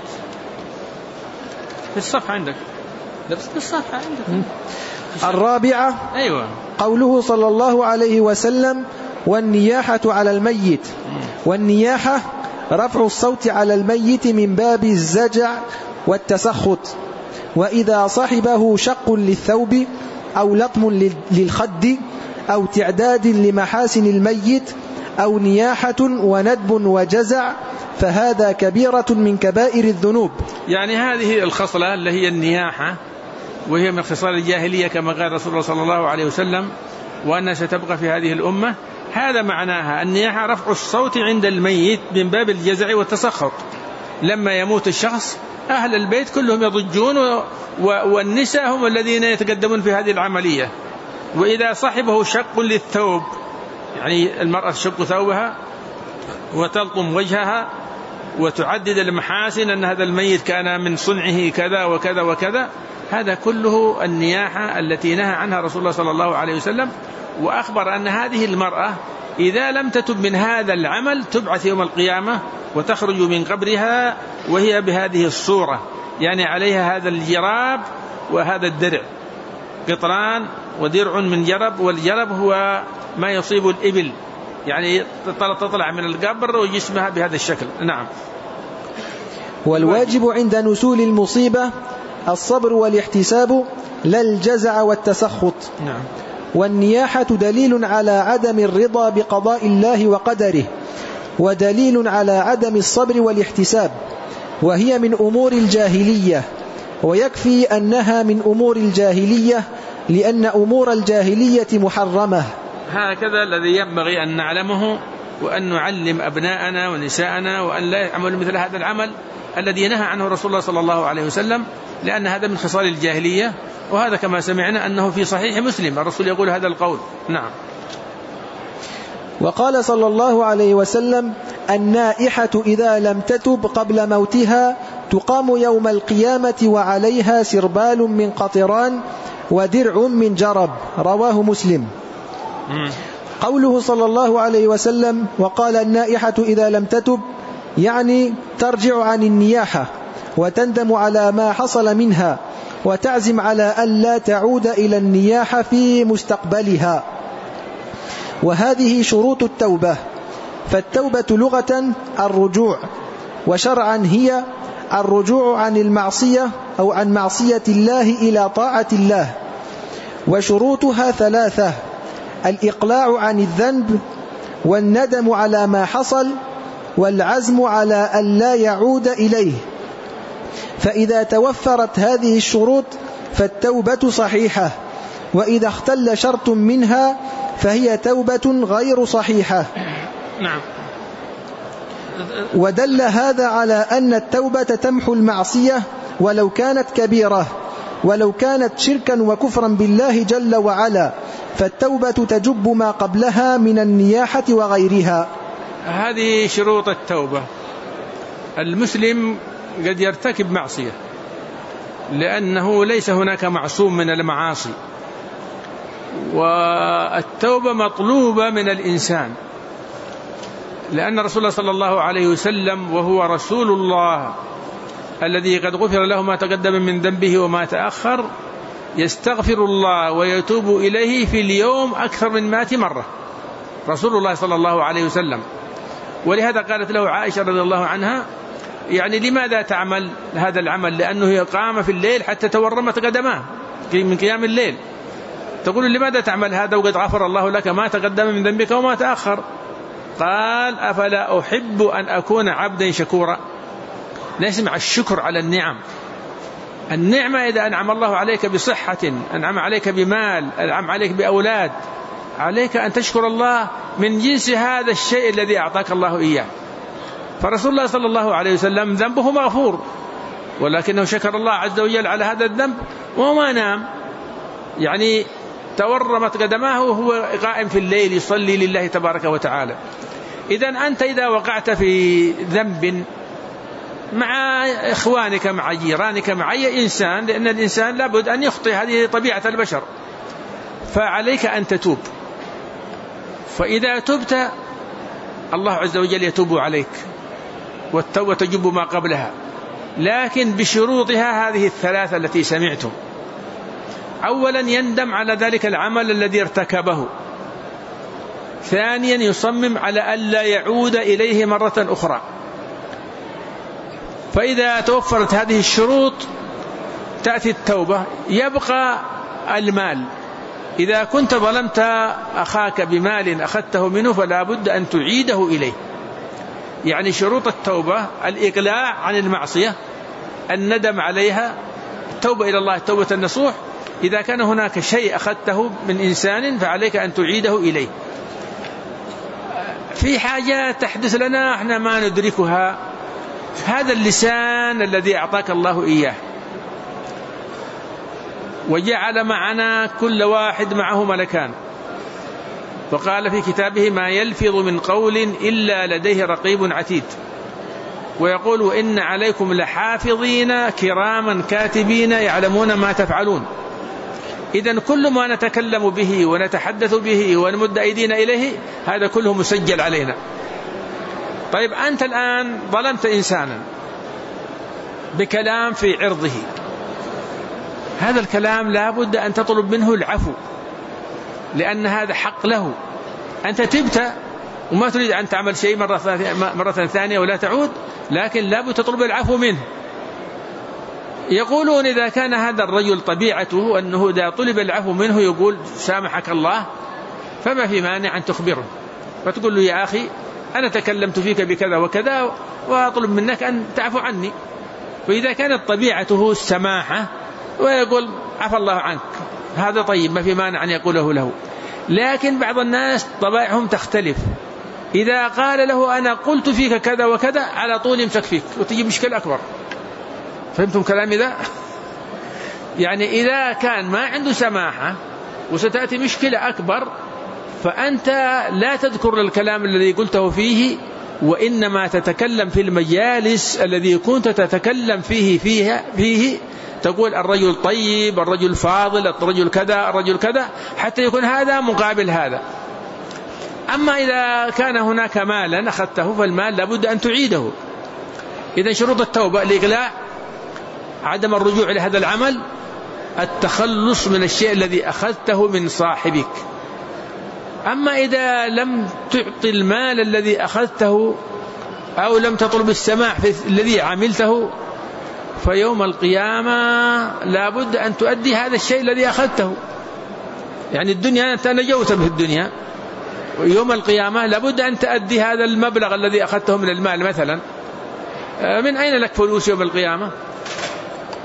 في الصفحة عندك. في الصفحة عندك. الرابعة أيوة. قوله صلى الله عليه وسلم: والنياحة على الميت. والنياحة رفع الصوت على الميت من باب الزجع والتسخط، وإذا صحبه شق للثوب أو لطم للخد أو تعداد لمحاسن الميت أو نياحة وندب وجزع فهذا كبيرة من كبائر الذنوب. يعني هذه الخصلة اللي هي النياحة وهي من خصال الجاهلية كما قال رسول الله صلى الله عليه وسلم وأنها ستبقى في هذه الأمة. هذا معناها النياحة رفع الصوت عند الميت من باب الجزع والتسخط. لما يموت الشخص أهل البيت كلهم يضجون والنساء هم الذين يتقدمون في هذه العملية. وإذا صحبه شق للثوب، يعني المرأة تشق ثوبها وتلطم وجهها وتعدد المحاسن أن هذا الميت كان من صنعه كذا وكذا وكذا، هذا كله النياحة التي نهى عنها رسول الله صلى الله عليه وسلم. وأخبر أن هذه المرأة إذا لم تتب من هذا العمل تبعث يوم القيامة وتخرج من قبرها وهي بهذه الصورة، يعني عليها هذا الجراب وهذا الدرع، قطران ودرع من جرب. والجرب هو ما يصيب الإبل، يعني تطلع من القبر وجسمها بهذا الشكل. نعم. والواجب عند نزول المصيبة الصبر والاحتساب لا الجزع والتسخط. نعم. والنياحة دليل على عدم الرضا بقضاء الله وقدره، ودليل على عدم الصبر والاحتساب، وهي من أمور الجاهلية، ويكفي أنها من أمور الجاهلية لأن أمور الجاهلية محرمة. هكذا الذي ينبغي أن نعلمه وأن نعلم أبناءنا ونساءنا وأن لا يعملوا مثل هذا العمل الذي نهى عنه رسول الله صلى الله عليه وسلم، لأن هذا من خصال الجاهلية. وهذا كما سمعنا أنه في صحيح مسلم الرسول يقول هذا القول. نعم. وقال صلى الله عليه وسلم: النائحة إذا لم تتب قبل موتها تقام يوم القيامة وعليها سربال من قطران ودرع من جرب. رواه مسلم. قوله صلى الله عليه وسلم: وقال النائحة إذا لم تتب، يعني ترجع عن النياحة وتندم على ما حصل منها وتعزم على ألا تعود إلى النياحة في مستقبلها. وهذه شروط التوبة. فالتوبة لغة الرجوع، وشرعا هي الرجوع عن المعصية أو عن معصية الله إلى طاعة الله. وشروطها 3: الإقلاع عن الذنب، والندم على ما حصل، والعزم على ألا يعود إليه. فإذا توفرت هذه الشروط فالتوبة صحيحة، وإذا اختل شرط منها فهي توبة غير صحيحة. نعم. ودل هذا على أن التوبة تمحو المعصية ولو كانت كبيرة، ولو كانت شركا وكفرا بالله جل وعلا، فالتوبة تجب ما قبلها من النياحة وغيرها. هذه شروط التوبة. المسلم قد يرتكب معصية لأنه ليس هناك معصوم من المعاصي، والتوبة مطلوبة من الإنسان، لأن رسول الله صلى الله عليه وسلم وهو رسول الله الذي قد غفر له ما تقدم من ذنبه وما تأخر يستغفر الله ويتوب إليه في اليوم أكثر من 100 مرة، رسول الله صلى الله عليه وسلم. ولهذا قالت له عائشة رضي الله عنها: يعني لماذا تعمل هذا العمل؟ لأنه قام في الليل حتى تورمت قدماه من قيام الليل. تقول: لماذا تعمل هذا وقد غفر الله لك ما تقدم من ذنبك وما تأخر؟ قال: أفلا أحب أن أكون عبدا شكورا. نسمع الشكر على النعم. النعمة إذا أنعم الله عليك بصحة، أنعم عليك بمال، أنعم عليك بأولاد، عليك أن تشكر الله من جنس هذا الشيء الذي أعطاك الله إياه. فرسول الله صلى الله عليه وسلم ذنبه مغفور، ولكنه شكر الله عز وجل على هذا الذنب وما نام، يعني تورمت قدماه وهو قائم في الليل يصلي لله تبارك وتعالى. إذن أنت إذا وقعت في ذنب مع إخوانك، مع جيرانك، مع أي إنسان، لأن الإنسان لابد أن يخطئ، هذه طبيعة البشر، فعليك أن تتوب. فإذا تبت الله عز وجل يتوب عليك، والتوبة تجب ما قبلها، لكن بشروطها هذه الثلاثة التي سمعتم. أولا يندم على ذلك العمل الذي ارتكبه، ثانيا يصمم على ألا يعود إليه مرة أخرى. فإذا توفرت هذه الشروط تأتي التوبة. يبقى المال. إذا كنت ظلمت أخاك بمال أخذته منه فلا بد أن تعيده إليه. يعني شروط التوبة الإقلاع عن المعصية، الندم عليها، التوبة إلى الله توبة النصوح. إذا كان هناك شيء أخذته من إنسان فعليك أن تعيده إليه. في حاجات تحدث لنا احنا ما ندركها، هذا اللسان الذي أعطاك الله إياه، وجعل معنا كل واحد معه ملكان، وقال في كتابه: ما يلفظ من قول إلا لديه رقيب عتيد. ويقول: وإن عليكم لحافظين كراما كاتبين يعلمون ما تفعلون. إذن كل ما نتكلم به ونتحدث به ونمد أيدينا إليه هذا كله مسجل علينا. طيب أنت الآن ظلمت إنسانا بكلام في عرضه، هذا الكلام لا بد أن تطلب منه العفو، لأن هذا حق له. أنت تبت وما تريد أن تعمل شيء مرة ثانية ولا تعود، لكن لا بد تطلب العفو منه. يقولون إذا كان هذا الرجل طبيعته أنه إذا طلب العفو منه يقول سامحك الله، فما في مانع أن تخبره، فتقول له: يا أخي أنا تكلمت فيك بكذا وكذا وأطلب منك أن تعفو عني. وإذا كانت طبيعته السماحة ويقول عفى الله عنك، هذا طيب، ما في مانع أن يقوله له. لكن بعض الناس طبائعهم تختلف، إذا قال له أنا قلت فيك كذا وكذا على طول يمسك فيك وتجي مشكلة أكبر. فهمتم كلامي ذا؟ يعني إذا كان ما عنده سماحة وستأتي مشكلة أكبر، فأنت لا تذكر الكلام الذي قلته فيه، وإنما تتكلم في المجالس الذي كنت تتكلم فيه تقول الرجل طيب، الرجل فاضل، الرجل كذا، الرجل كذا، حتى يكون هذا مقابل هذا. أما إذا كان هناك مالا أخذته فالمال لابد أن تعيده. إذا شروط التوبة الإقلاع، عدم الرجوع لهذا العمل، التخلص من الشيء الذي أخذته من صاحبك. أما إذا لم تعطي المال الذي أخذته أو لم تطلب السماح في الذي عملته، فيوم القيامة لابد أن تؤدي هذا الشيء الذي أخذته. يعني الدنيا أنت نجوت به الدنيا، ويوم القيامة لابد أن تؤدي هذا المبلغ الذي أخذته من المال. مثلا من أين لك فلوس يوم القيامة؟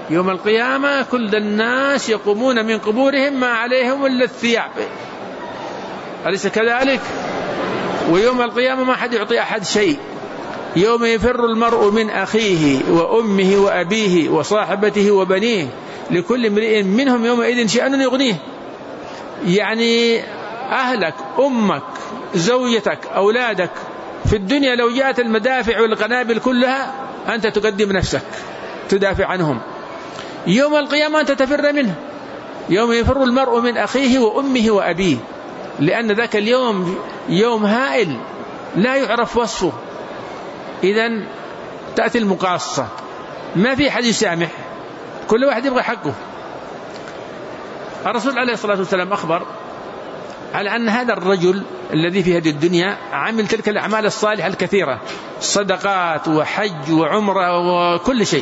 يوم القيامة كل الناس يقومون من قبورهم ما عليهم إلا الثياب، أليس كذلك؟ ويوم القيامة ما حد يعطي أحد شيء. يوم يفر المرء من أخيه وأمه وأبيه وصاحبته وبنيه لكل امرئ منهم يومئذ شأن يغنيه. يعني أهلك، أمك، زوجتك، أولادك في الدنيا لو جاءت المدافع والقنابل كلها أنت تقدم نفسك تدافع عنهم. يوم القيامة أنت تفر منه. يوم يفر المرء من أخيه وأمه وأبيه، لأن ذاك اليوم يوم هائل لا يعرف وصفه. إذن تأتي المقاصة، ما في حد يسامح، كل واحد يبغى حقه. الرسول عليه الصلاة والسلام أخبر على أن هذا الرجل الذي في هذه الدنيا عمل تلك الأعمال الصالحة الكثيرة، صدقات وحج وعمرة وكل شيء،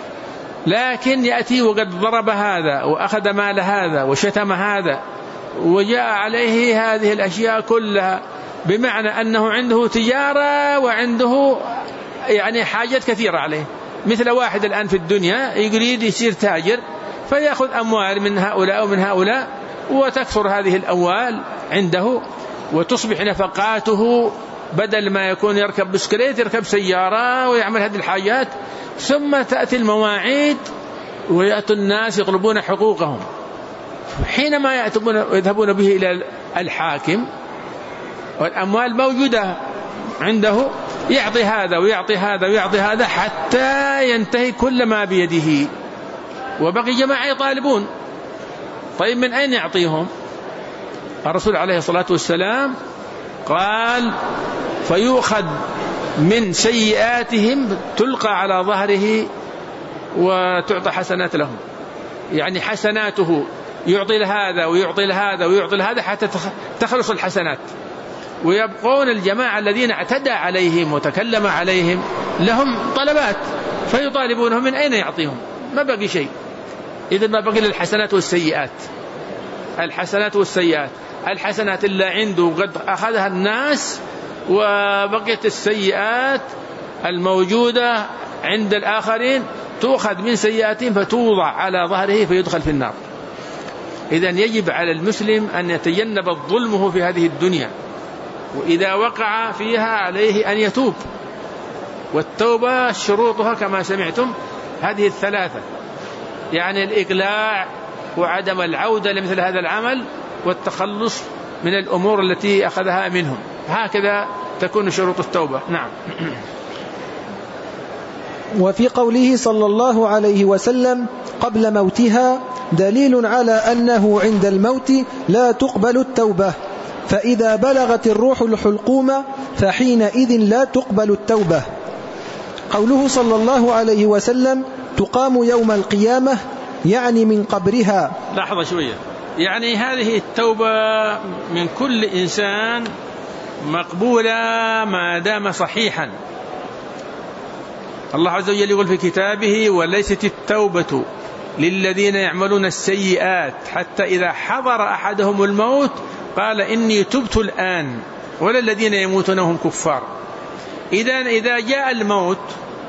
لكن يأتي وقد ضرب هذا وأخذ مال هذا وشتم هذا وجاء عليه هذه الأشياء كلها، بمعنى أنه عنده تجارة وعنده يعني حاجات كثيرة عليه. مثل واحد الآن في الدنيا يريد يصير تاجر فيأخذ أموال من هؤلاء ومن هؤلاء وتكثر هذه الأموال عنده، وتصبح نفقاته بدل ما يكون يركب بسكليت يركب سيارة ويعمل هذه الحاجات. ثم تأتي المواعيد ويأتي الناس يطلبون حقوقهم، حينما يذهبون به إلى الحاكم والأموال موجودة عنده يعطي هذا ويعطي هذا ويعطي هذا حتى ينتهي كل ما بيده، وبقي جماعة يطالبون. طيب من أين يعطيهم؟ الرسول عليه الصلاة والسلام قال فيؤخذ من سيئاتهم تلقى على ظهره وتعطى حسنات لهم. يعني حسناته يعطي لهذا ويعطي لهذا ويعطي لهذا حتى تخلص الحسنات، ويبقون الجماعة الذين اعتدى عليهم وتكلم عليهم لهم طلبات فيطالبونهم، من أين يعطيهم؟ ما بقي شيء. إذن ما بقي للحسنات والسيئات. الحسنات والسيئات، الحسنات اللي عنده قد أخذها الناس، وبقيت السيئات الموجودة عند الآخرين تؤخذ من سيئاتهم فتوضع على ظهره فيدخل في النار. إذن يجب على المسلم أن يتجنب ظلمه في هذه الدنيا، وإذا وقع فيها عليه أن يتوب. والتوبة شروطها كما سمعتم هذه الثلاثة، يعني الإقلاع وعدم العودة لمثل هذا العمل والتخلص من الأمور التي أخذها منهم. هكذا تكون شروط التوبة. نعم. وفي قوله صلى الله عليه وسلم قبل موتها دليل على أنه عند الموت لا تقبل التوبة، فإذا بلغت الروح الحلقوم فحينئذ لا تقبل التوبة. قوله صلى الله عليه وسلم تقام يوم القيامة يعني من قبرها. لحظة شوية، يعني هذه التوبة من كل إنسان مقبولة ما دام صحيحا. الله عز وجل يقول في كتابه وليست التوبة للذين يعملون السيئات حتى إذا حضر أحدهم الموت قال إني تبت الآن ولا الذين يموتون هم كفار. إذا جاء الموت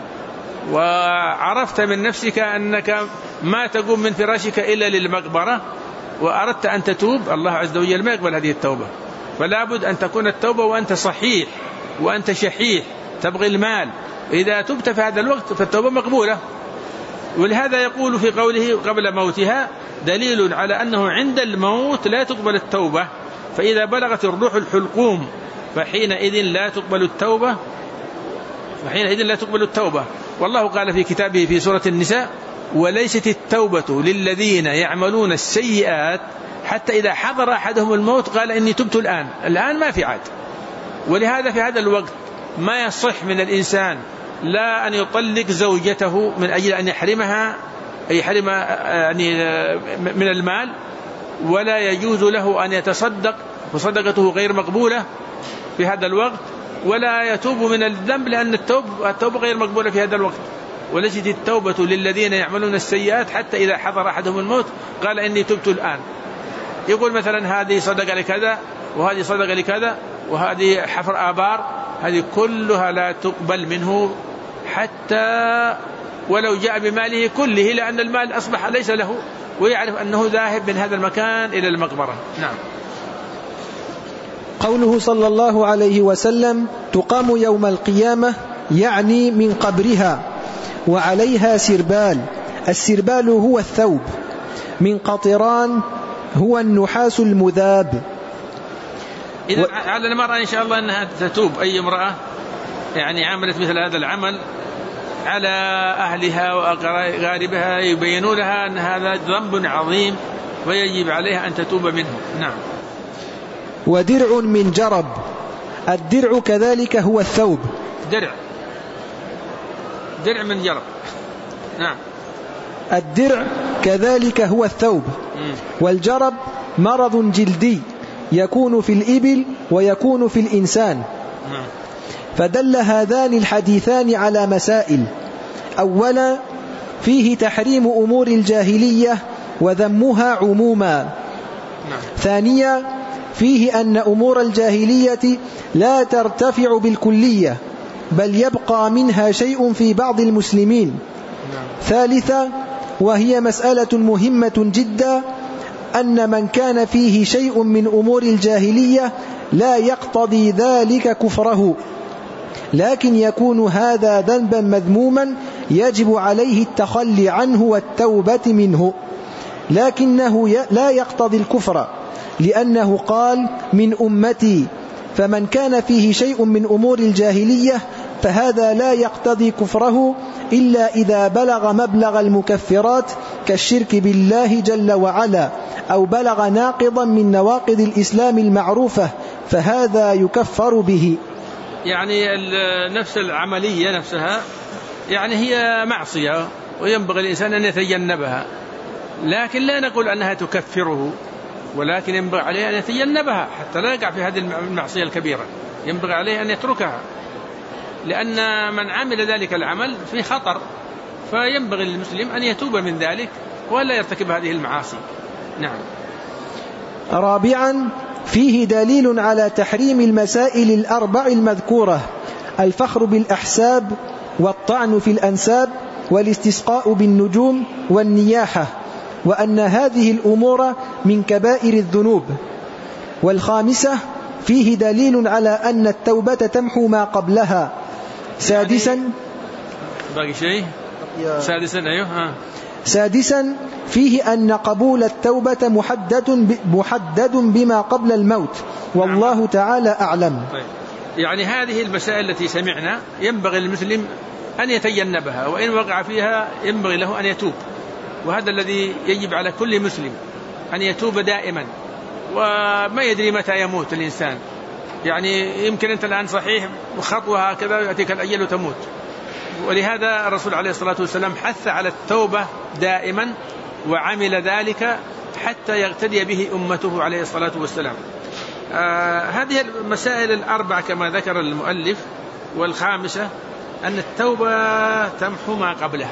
وعرفت من نفسك أنك ما تقوم من فراشك إلا للمقبرة وأردت أن تتوب، الله عز وجل ما يقبل هذه التوبة. فلا بد أن تكون التوبة وأنت صحيح وأنت شحيح تبغي المال. إذا تبت في هذا الوقت فالتوبة مقبولة. ولهذا يقول في قوله قبل موتها دليل على أنه عند الموت لا تقبل التوبة، فإذا بلغت الروح الحلقوم فحينئذ لا تقبل التوبة، فحينئذ لا تقبل التوبة. والله قال في كتابه في سورة النساء وليست التوبة للذين يعملون السيئات حتى إذا حضر أحدهم الموت قال إني تبت الآن ما في عاد. ولهذا في هذا الوقت ما يصح من الإنسان لا أن يطلق زوجته من أجل أن يحرمها يعني من المال، ولا يجوز له أن يتصدق وصدقته غير مقبولة في هذا الوقت، ولا يتوب من الذنب لأن التوبة غير مقبولة في هذا الوقت. وليست التوبة للذين يعملون السيئات حتى إذا حضر أحدهم الموت قال إني تبت الآن. يقول مثلا هذه صدقة لكذا وهذه صدقة لكذا وهذه حفر آبار، هذه كلها لا تقبل منه حتى ولو جاء بماله كله، لأن المال أصبح ليس له، ويعرف أنه ذاهب من هذا المكان إلى المقبرة. نعم. قوله صلى الله عليه وسلم تقام يوم القيامة، يعني من قبرها وعليها سربال. السربال هو الثوب، من قطران هو النحاس المذاب. إذا على المرأة إن شاء الله أنها تتوب، أي امرأة يعني عملت مثل هذا العمل على أهلها وأقاربها يبينوا لها أن هذا ذنب عظيم ويجب عليها أن تتوب منه. نعم. ودرع من جرب. الدرع كذلك هو الثوب. درع من جرب. نعم. الدرع كذلك هو الثوب. والجرب مرض جلدي يكون في الإبل ويكون في الإنسان. فدل هذان الحديثان على مسائل. أولا، فيه تحريم أمور الجاهلية وذمها عموما. ثانيا، فيه أن أمور الجاهلية لا ترتفع بالكلية، بل يبقى منها شيء في بعض المسلمين. ثالثا، وهي مسألة مهمة جدا، أن من كان فيه شيء من أمور الجاهلية لا يقتضي ذلك كفره، لكن يكون هذا ذنبا مذموما يجب عليه التخلي عنه والتوبة منه، لكنه لا يقتضي الكفر، لأنه قال من أمتي، فمن كان فيه شيء من أمور الجاهلية فهذا لا يقتضي كفره إلا إذا بلغ مبلغ المكفرات كالشرك بالله جل وعلا، أو بلغ ناقضا من نواقض الإسلام المعروفة، فهذا يكفر به. يعني نفس العملية نفسها يعني هي معصية وينبغي الإنسان أن يتجنبها، لكن لا نقول أنها تكفره، ولكن ينبغي عليه أن يتجنبها حتى لا يقع في هذه المعصية الكبيرة. ينبغي عليه أن يتركها، لأن من عمل ذلك العمل في خطر، فينبغي للمسلم أن يتوب من ذلك ولا يرتكب هذه المعاصي. نعم. رابعا، فيه دليل على تحريم المسائل الأربع المذكورة: الفخر بالأحساب، والطعن في الأنساب، والاستسقاء بالنجوم، والنياحة، وأن هذه الأمور من كبائر الذنوب. والخامسة، فيه دليل على أن التوبة تمحو ما قبلها. سادسا، باقي شيء؟ سادسا، فيه أن قبول التوبة محدد بما قبل الموت، والله تعالى أعلم. طيب. يعني هذه المسائل التي سمعنا ينبغي للمسلم أن يتجنبها، وإن وقع فيها ينبغي له أن يتوب، وهذا الذي يجب على كل مسلم أن يتوب دائما، وما يدري متى يموت الإنسان. يعني يمكن أنت الآن صحيح وخطوة هكذا يأتيك الأجل وتموت، ولهذا الرسول عليه الصلاة والسلام حث على التوبة دائما، وعمل ذلك حتى يقتدي به أمته عليه الصلاة والسلام. هذه المسائل الأربع كما ذكر المؤلف. والخامسة أن التوبة تمحو ما قبلها،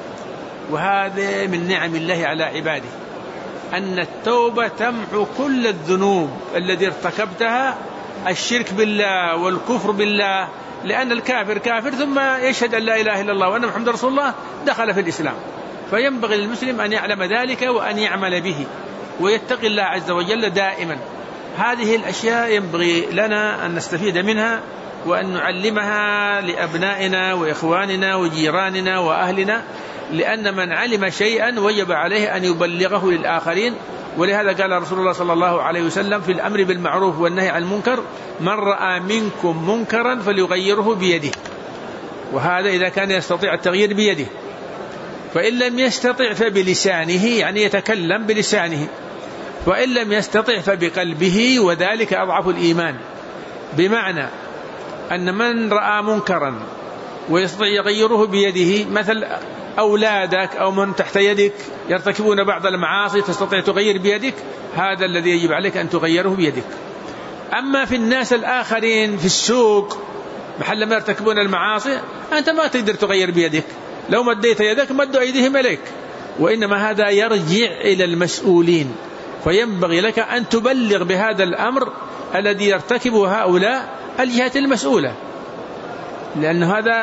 وهذا من نعم الله على عباده، أن التوبة تمحو كل الذنوب التي ارتكبتها، الشرك بالله والكفر بالله، لأن الكافر كافر ثم يشهد أن لا إله إلا الله وأن محمد رسول الله دخل في الإسلام. فينبغي للمسلم أن يعلم ذلك وأن يعمل به ويتقي الله عز وجل دائما. هذه الأشياء ينبغي لنا أن نستفيد منها وأن نعلمها لأبنائنا وإخواننا وجيراننا وأهلنا، لأن من علم شيئا وجب عليه أن يبلغه للآخرين. ولهذا قال رسول الله صلى الله عليه وسلم في الأمر بالمعروف والنهي عن المنكر: من رأى منكم منكرا فليغيره بيده. وهذا إذا كان يستطيع التغيير بيده، فإن لم يستطع فبلسانه، يعني يتكلم بلسانه، وإن لم يستطع فبقلبه، وذلك أضعف الإيمان. بمعنى أن من رأى منكرا ويستطيع يغيره بيده، مثل أولادك أو من تحت يدك يرتكبون بعض المعاصي تستطيع تغير بيدك، هذا الذي يجب عليك أن تغيره بيدك. أما في الناس الآخرين في السوق محل ما يرتكبون المعاصي أنت ما تقدر تغير بيدك، لو مديت يدك مدوا أيديهم إليك، وإنما هذا يرجع إلى المسؤولين. فينبغي لك أن تبلغ بهذا الأمر الذي يرتكبه هؤلاء الجهات المسؤولة، لأن هذا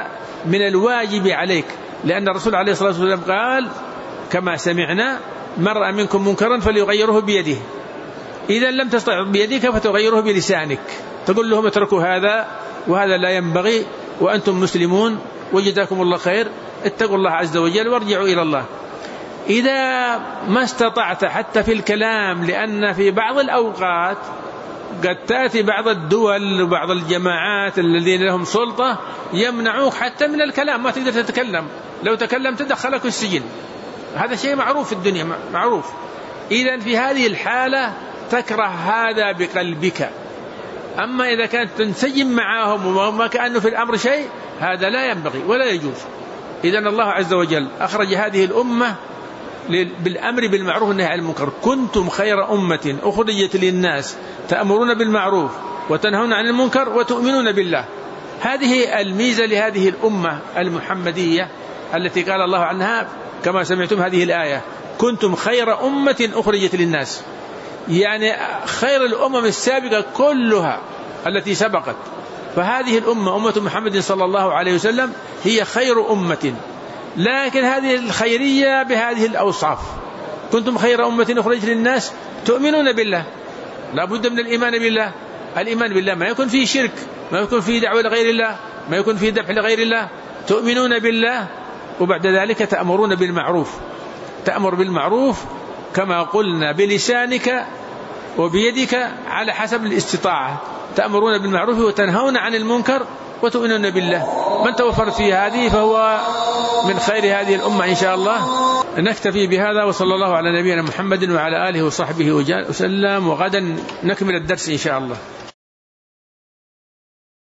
من الواجب عليك، لأن الرسول عليه الصلاة والسلام قال كما سمعنا: من رأى منكم منكرا فليغيره بيده، إذا لم تستطع بيدك فتغيره بلسانك، تقول لهم اتركوا هذا وهذا لا ينبغي وأنتم مسلمون وجزاكم الله خير، اتقوا الله عز وجل وارجعوا إلى الله. إذا ما استطعت حتى في الكلام، لأن في بعض الأوقات قد تأتي بعض الدول وبعض الجماعات الذين لهم سلطة يمنعوك حتى من الكلام، ما تقدر تتكلم، لو تكلمت تدخلك السجن، هذا شيء معروف في الدنيا معروف. إذن في هذه الحالة تكره هذا بقلبك، أما إذا كانت تنسجم معهم وما كأنه في الأمر شيء، هذا لا ينبغي ولا يجوز. إذن الله عز وجل أخرج هذه الأمة بالأمر بالمعروف والنهي عن المنكر: كنتم خير أمة أخرجت للناس تأمرون بالمعروف وتنهون عن المنكر وتؤمنون بالله. هذه الميزة لهذه الأمة المحمدية التي قال الله عنها كما سمعتم هذه الآية: كنتم خير أمة أخرجت للناس، يعني خير الأمم السابقة كلها التي سبقت، فهذه الأمة أمة محمد صلى الله عليه وسلم هي خير أمة. لكن هذه الخيرية بهذه الأوصاف: كنتم خير أمة أخرجت للناس تؤمنون بالله، لا بد من الإيمان بالله. الإيمان بالله ما يكون فيه شرك، ما يكون فيه دعوة لغير الله، ما يكون فيه ذبح لغير الله. تؤمنون بالله وبعد ذلك تأمرون بالمعروف، تأمر بالمعروف كما قلنا بلسانك وبيدك على حسب الاستطاعة، تأمرون بالمعروف وتنهون عن المنكر وتؤمنون بالله. من توفر في هذه فهو من خير هذه الأمة إن شاء الله. نكتفي بهذا، وصلى الله على نبينا محمد وعلى آله وصحبه وسلم، وغدا نكمل الدرس إن شاء الله.